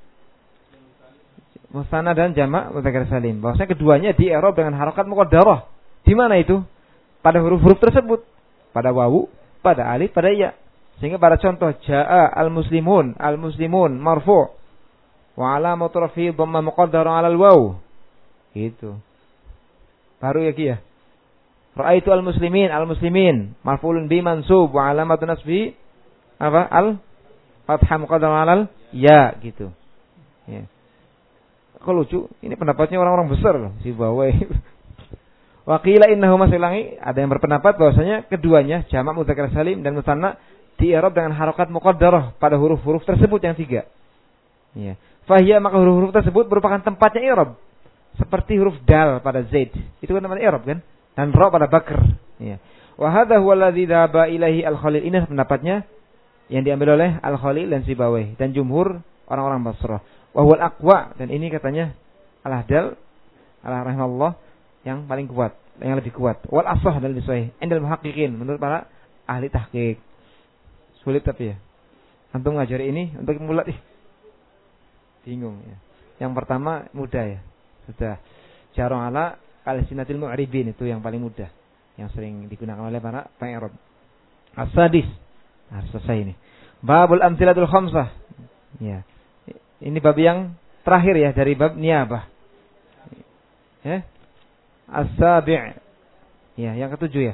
Musanna dan jamak mudzakkar salim. Bahwasanya keduanya di i'rab dengan harakat muqaddarah. Di mana itu? Pada huruf-huruf tersebut. Pada wawu, pada alif, pada ya. Sehingga pada contoh jaa al-muslimun, al-muslimun marfu' wa alamatu rafi'i dhamma muqaddarah 'ala al-waw. Gitu. Baru ya kia. Ra'aitu al-muslimin, al-muslimin marfu'un bi mansub wa alamatu nasbi apa? Al-fathah muqaddarah 'ala al-ya gitu. Ya. Kok lucu? Ini pendapatnya orang-orang besar loh, si Bawai. Wa qila innahu masilangi, ada yang berpendapat bahwasanya keduanya jamak mudzakkar salim dan musanna di i'rab dengan harokat muqaddarah pada huruf-huruf tersebut yang tiga. Ya. Fahiyya, maka huruf-huruf tersebut merupakan tempatnya i'rab. Seperti huruf dal pada Zaid, itu kan namanya i'rab kan? Dan ra pada Bakr. Ya. Wa hadha huwa alladhi dhahaba ilaihi al-Khalil. Ini pendapatnya yang diambil oleh Al-Khalil dan Sibawayh dan jumhur orang-orang Basrah. Wa huwal aqwa, dan ini katanya Al-Ahdal Allah rahimahullah yang paling kuat, yang lebih kuat. Wal asah dan lebih sahih. Indal muhaqqiqin, menurut para ahli tahqiq. Sulit tapi ya. Antum ngajari ini untuk mulai ih, bingung ya. Yang pertama mudah ya. Sudah. Jarang ala al-sinatil mu'ribin, itu yang paling mudah, yang sering digunakan oleh para pen'irab. As-sadis. Harus selesai ini. Babul amtsilatul khamsah. Ya. Ini bab yang terakhir ya dari bab niyabah. Ya. As-sabi'. Ya, yang ketujuh ya.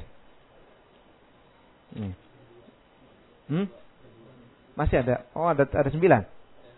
Ini. Hmm? Masih ada. Oh, ada ada sembilan.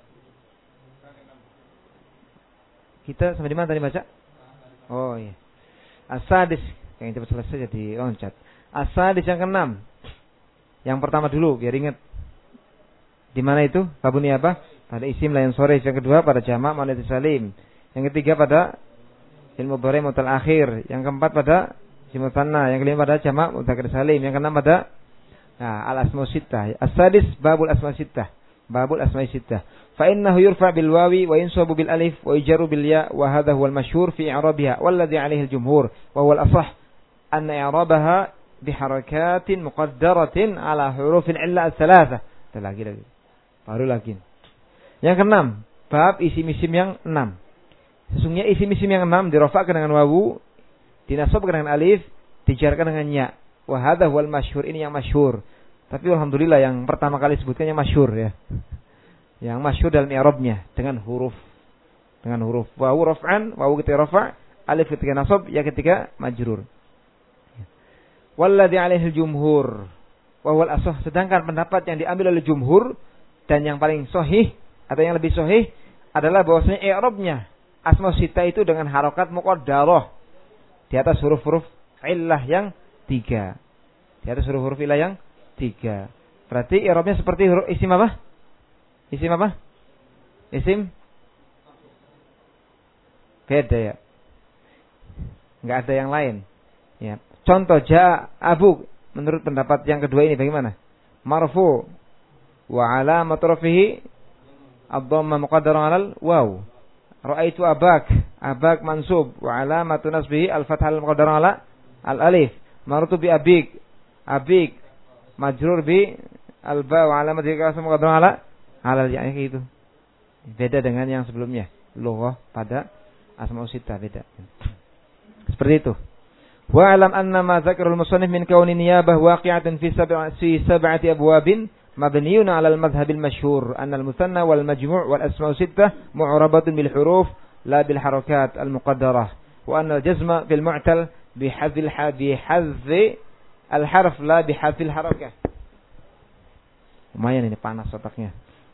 Kita sampai di mana tadi baca? Oh iya. As-sadis, yang cepat selesai jadi loncat. As-sadis yang keenam. Yang pertama dulu biar ingat. Di mana itu? Babun niyabah pada isim la yang sore, yang kedua pada jamak muannats salim. Yang ketiga pada ilmu mudhari mutal akhir, yang keempat pada isim musanna, yang kelima pada jamak mudzakkar salim, yang keenam pada nah, al-asma sittah. As-sadis babul asma sittah. Babul asma sittah. Fa innahu yurfa bil wawi wa yunsabu bil alif wa yujarru bil ya wa hadha huwa al-mashhur fi i'rabiha walladhi 'alayhi al-jumhur wa huwa al-asah anna i'rabaha bi harakatin muqaddaratin ala hurufil illa ats-tsalatsa. Lagi lagi. Baru lagi. Yang keenam, bab isim-isim yang enam. Sesungguhnya isim-isim yang enam dirafa'kan dengan wawu, dinasabkan dengan alif, dijarkan dengan ya. Wa hadha huwal masyhur, ini yang masyhur. Tapi alhamdulillah yang pertama kali sebutkan yang masyhur ya. Yang masyhur dalam i'rabnya dengan huruf. Dengan huruf wawu raf'an, wawu ketika rafa', alif ketika nasab, ya ketika majrur. Walladzi 'alaihi al-jumhur wa huwal asah, sedangkan pendapat yang diambil oleh jumhur dan yang paling sahih atau yang lebih sahih adalah bahwasanya i'rabnya asma sittah itu dengan harokat muqaddarah di atas huruf-huruf illah yang tiga. Di atas huruf-huruf illah yang tiga. Berarti i'rabnya seperti huruf isim apa? Isim apa? Isim beda ya. Enggak ada yang lain. Ya. Contoh ja abu menurut pendapat yang kedua ini bagaimana? Marfu wa alamatu rafihi ad-dhamma muqaddarah 'alal waw. Ra'aitu abak, abak mansub wa alamatu nasbihi al-fathah al-muqaddarah 'ala al-alif. Marartu bi abik, abik majrur bi al-ba wa alamatu kasrah muqaddarah 'ala al ya, gitu. Beda dengan yang sebelumnya. Lughah pada asma sittah beda. Seperti itu. Wa alam anna ma dzakarul musannif min kauni niyabah waqi'atan fi sab'i sab'ati abwabin mabniyun 'ala al-madhhab al-mashhur anna al-muthanna wal majmu' wal asma' sittah mu'rabatun bil huruf la bil harakat al-muqaddarah wa anna al-jazma fil mu'tal bi hadhil bi hadhi al-harf la bi hadhil harakah. Lumayan ini panas otaknya.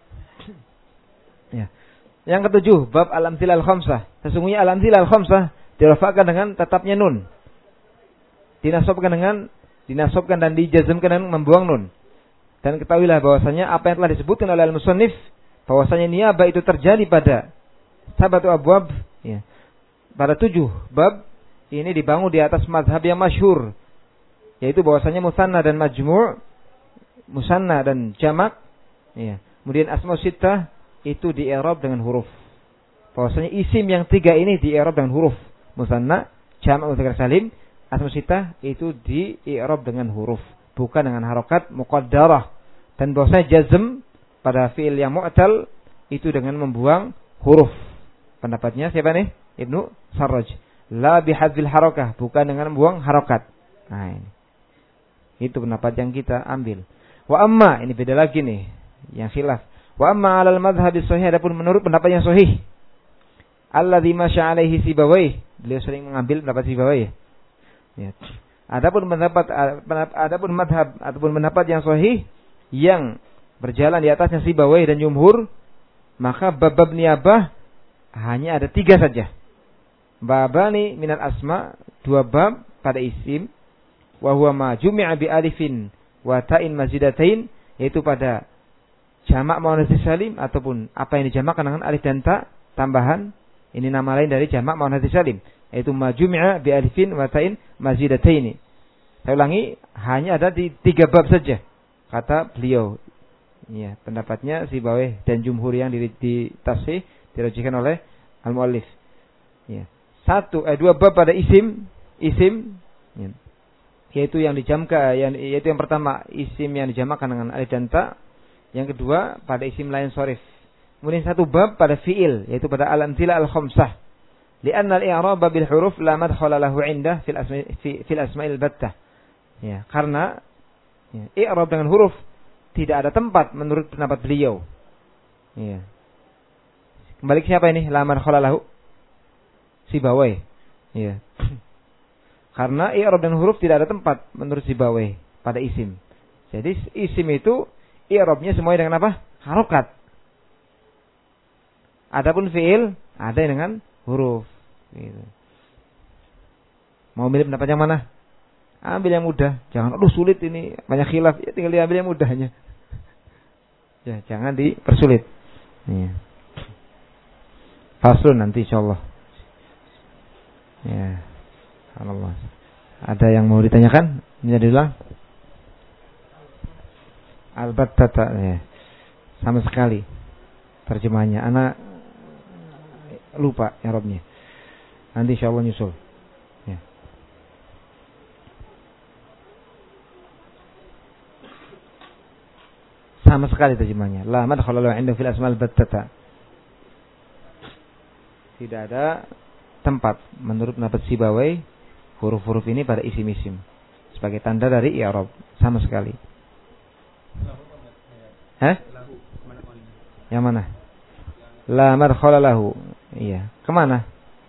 Ya. Yang ketujuh, bab al-amthilal khamsah. Sesungguhnya al-amthilal khamsah dirafa'kan dengan tetapnya nun. Dinasabkan dengan dinasabkan dan dijazmkan dengan membuang nun. Dan ketahuilah bahwasanya apa yang telah disebutkan oleh al-musannif bahwasanya niyabah itu terjadi pada sabatu abwab ya. Pada tujuh bab ini dibangun di atas mazhab yang masyhur, yaitu bahwasanya musanna dan majmu', musanna dan jamak ya. Kemudian asma sittah itu di i'rab dengan huruf. Bahwasanya isim yang tiga ini di i'rab dengan huruf. Musanna, jamak mudzakkar salim, asma sittah itu di i'rab dengan huruf, bukan dengan harokat muqaddarah. Dan bahwasanya jazm pada fi'il yang mu'tal itu dengan membuang huruf. Pendapatnya siapa nih? Ibnu Sarraj. La bihadzil harakah, bukan dengan membuang harokat. Nah ini. Itu pendapat yang kita ambil. Wa amma, ini beda lagi nih, yang khilaf. Wa amma 'alal madhhab as-sahih, adapun menurut pendapat yang sahih, alladzi masya 'alaihi Sibawayh, beliau sering mengambil pendapat Sibawayh. Ya. Adapun pendapat adapun madhab ataupun pendapat yang sahih yang berjalan di atasnya Sibawayh dan jumhur, maka bab-bab niyabah hanya ada tiga saja. Babani minal asma, dua bab pada isim, wa huwa ma jumi'a bi alifin wa ta'in mazidatain, yaitu pada jamak muannats salim ataupun apa yang dijamakkan dengan alif dan ta tambahan. Ini nama lain dari jamak muannats salim, yaitu ma jumi'a bi alifin wa ta'in mazidataini. Saya ulangi, hanya ada di tiga bab saja kata beliau. Ya, pendapatnya Sibawayh dan jumhur yang di, di tasih dirajihkan oleh al-muallif. Ya. Satu, eh, dua bab pada isim, isim, ya, yaitu yang dijamkan, yang yaitu yang pertama isim yang dijamakan dengan alif dan ta, yang kedua pada isim lain sharif. Kemudian satu bab pada fiil, yaitu pada al-amthila al-khamsah. Li'anna al-i'rab bil huruf la madkhala lahu 'inda fil asma fi fil asma'il battah. Ya, karena ya, i'rab dengan huruf tidak ada tempat menurut pendapat beliau. Ya. Kembali ke siapa ini? La madkhala lahu Sibawayh. Ya. Karena i'rab dengan huruf tidak ada tempat menurut Sibawayh pada isim. Jadi isim itu i'rabnya semuanya dengan apa? Harokat. Adapun fiil ada dengan huruf. Gitu. Mau milih pendapat yang mana? Ambil yang mudah. Jangan, aduh sulit ini, banyak khilaf. Ya, tinggal diambil yang mudahnya. Ya, jangan dipersulit. Ya. Faslun nanti insyaallah. Ya. Allah. Ada yang mau ditanyakan? Menjadi ulang? Albattata, ya. Sama sekali terjemahannya. Anak lupa i'rabnya. Nanti insyaallah nyusul. Ya. Sama sekali terjemahannya. La madkhala lahu 'inda fil asma'il battata. Tidak ada tempat menurut pendapat Sibawayh huruf-huruf ini pada isim-isim sebagai tanda dari i'rab, sama sekali. Hah? Yang mana? La madkhala lahu. Iya. Kemana?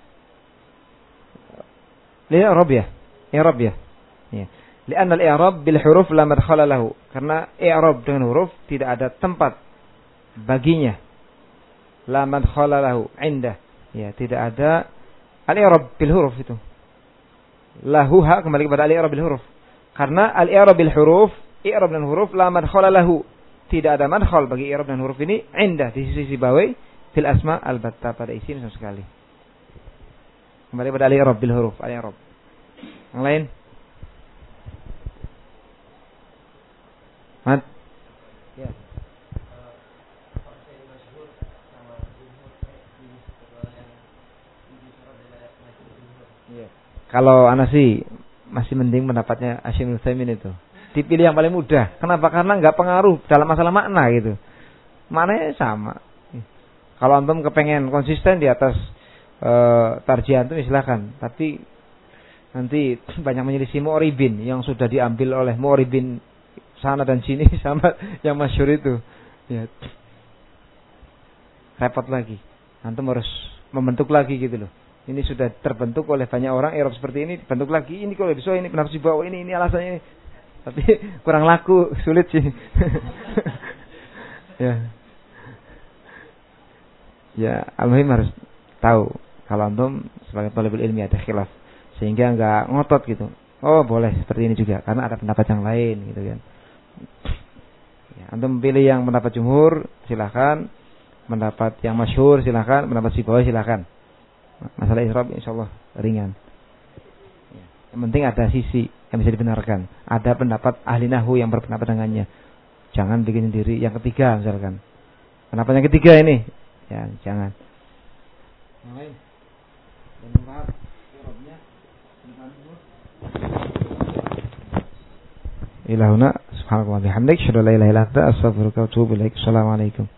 Li'rab ya. I'rab ya. Iya. Li'anna al-i'rab bil huruf la madkhala lahu. Karena i'rab dengan huruf tidak ada tempat baginya. La madkhala lahu 'inda. Ya, tidak ada al-i'rab bil huruf itu. Lahu ha kembali kepada al-i'rab bil huruf. Karena al-i'rab bil huruf, i'rab dengan huruf la madkhala lahu. Tidak ada madkhal bagi i'rab dan huruf ini 'inda di sisi Sibawayh fil asma al-batta pada isim sama sekali. Kembali pada al-i'rab bil huruf, al-i'rab. Yang lain? Mat? Ya. Kalau ana sih masih mending pendapatnya Hasyim Utsaimin itu. Dipilih yang paling mudah. Kenapa? Karena enggak pengaruh dalam masalah makna gitu. Maknanya sama. Kalau antum kepengen konsisten di atas e, tarjihan itu silakan. Tapi nanti banyak menyelisih mu'ribin yang sudah diambil oleh mu'ribin sana dan sini sama yang masyhur itu. Ya. Repot lagi. Antum harus membentuk lagi gitu loh. Ini sudah terbentuk oleh banyak orang i'rab seperti ini, dibentuk lagi. Ini kalau bisa ini kenapa sih bawa ini, ini alasannya ini. Tapi kurang laku, sulit sih. Ya. Ya, al-muhim harus tahu kalau antum sebagai thalibul ilmi ada khilaf sehingga enggak ngotot gitu. Oh, boleh seperti ini juga karena ada pendapat yang lain gitu kan. Ya, antum pilih yang pendapat jumhur, silakan. Pendapat yang masyhur silakan, pendapat Sibawayh silakan. Masalah i'rab insyaallah ringan. Ya. Yang penting ada sisi yang bisa dibenarkan. Ada pendapat ahli nahwu yang berpendapat dengannya. Jangan bikin sendiri. Yang ketiga misalkan. Kenapa yang ketiga ini? Ya, jangan. Yang lain. Ilahuna subhanallahi wa bihamdihi asyhadu an la ilaha illa anta astaghfiruka wa atubu ilaik. Assalamualaikum.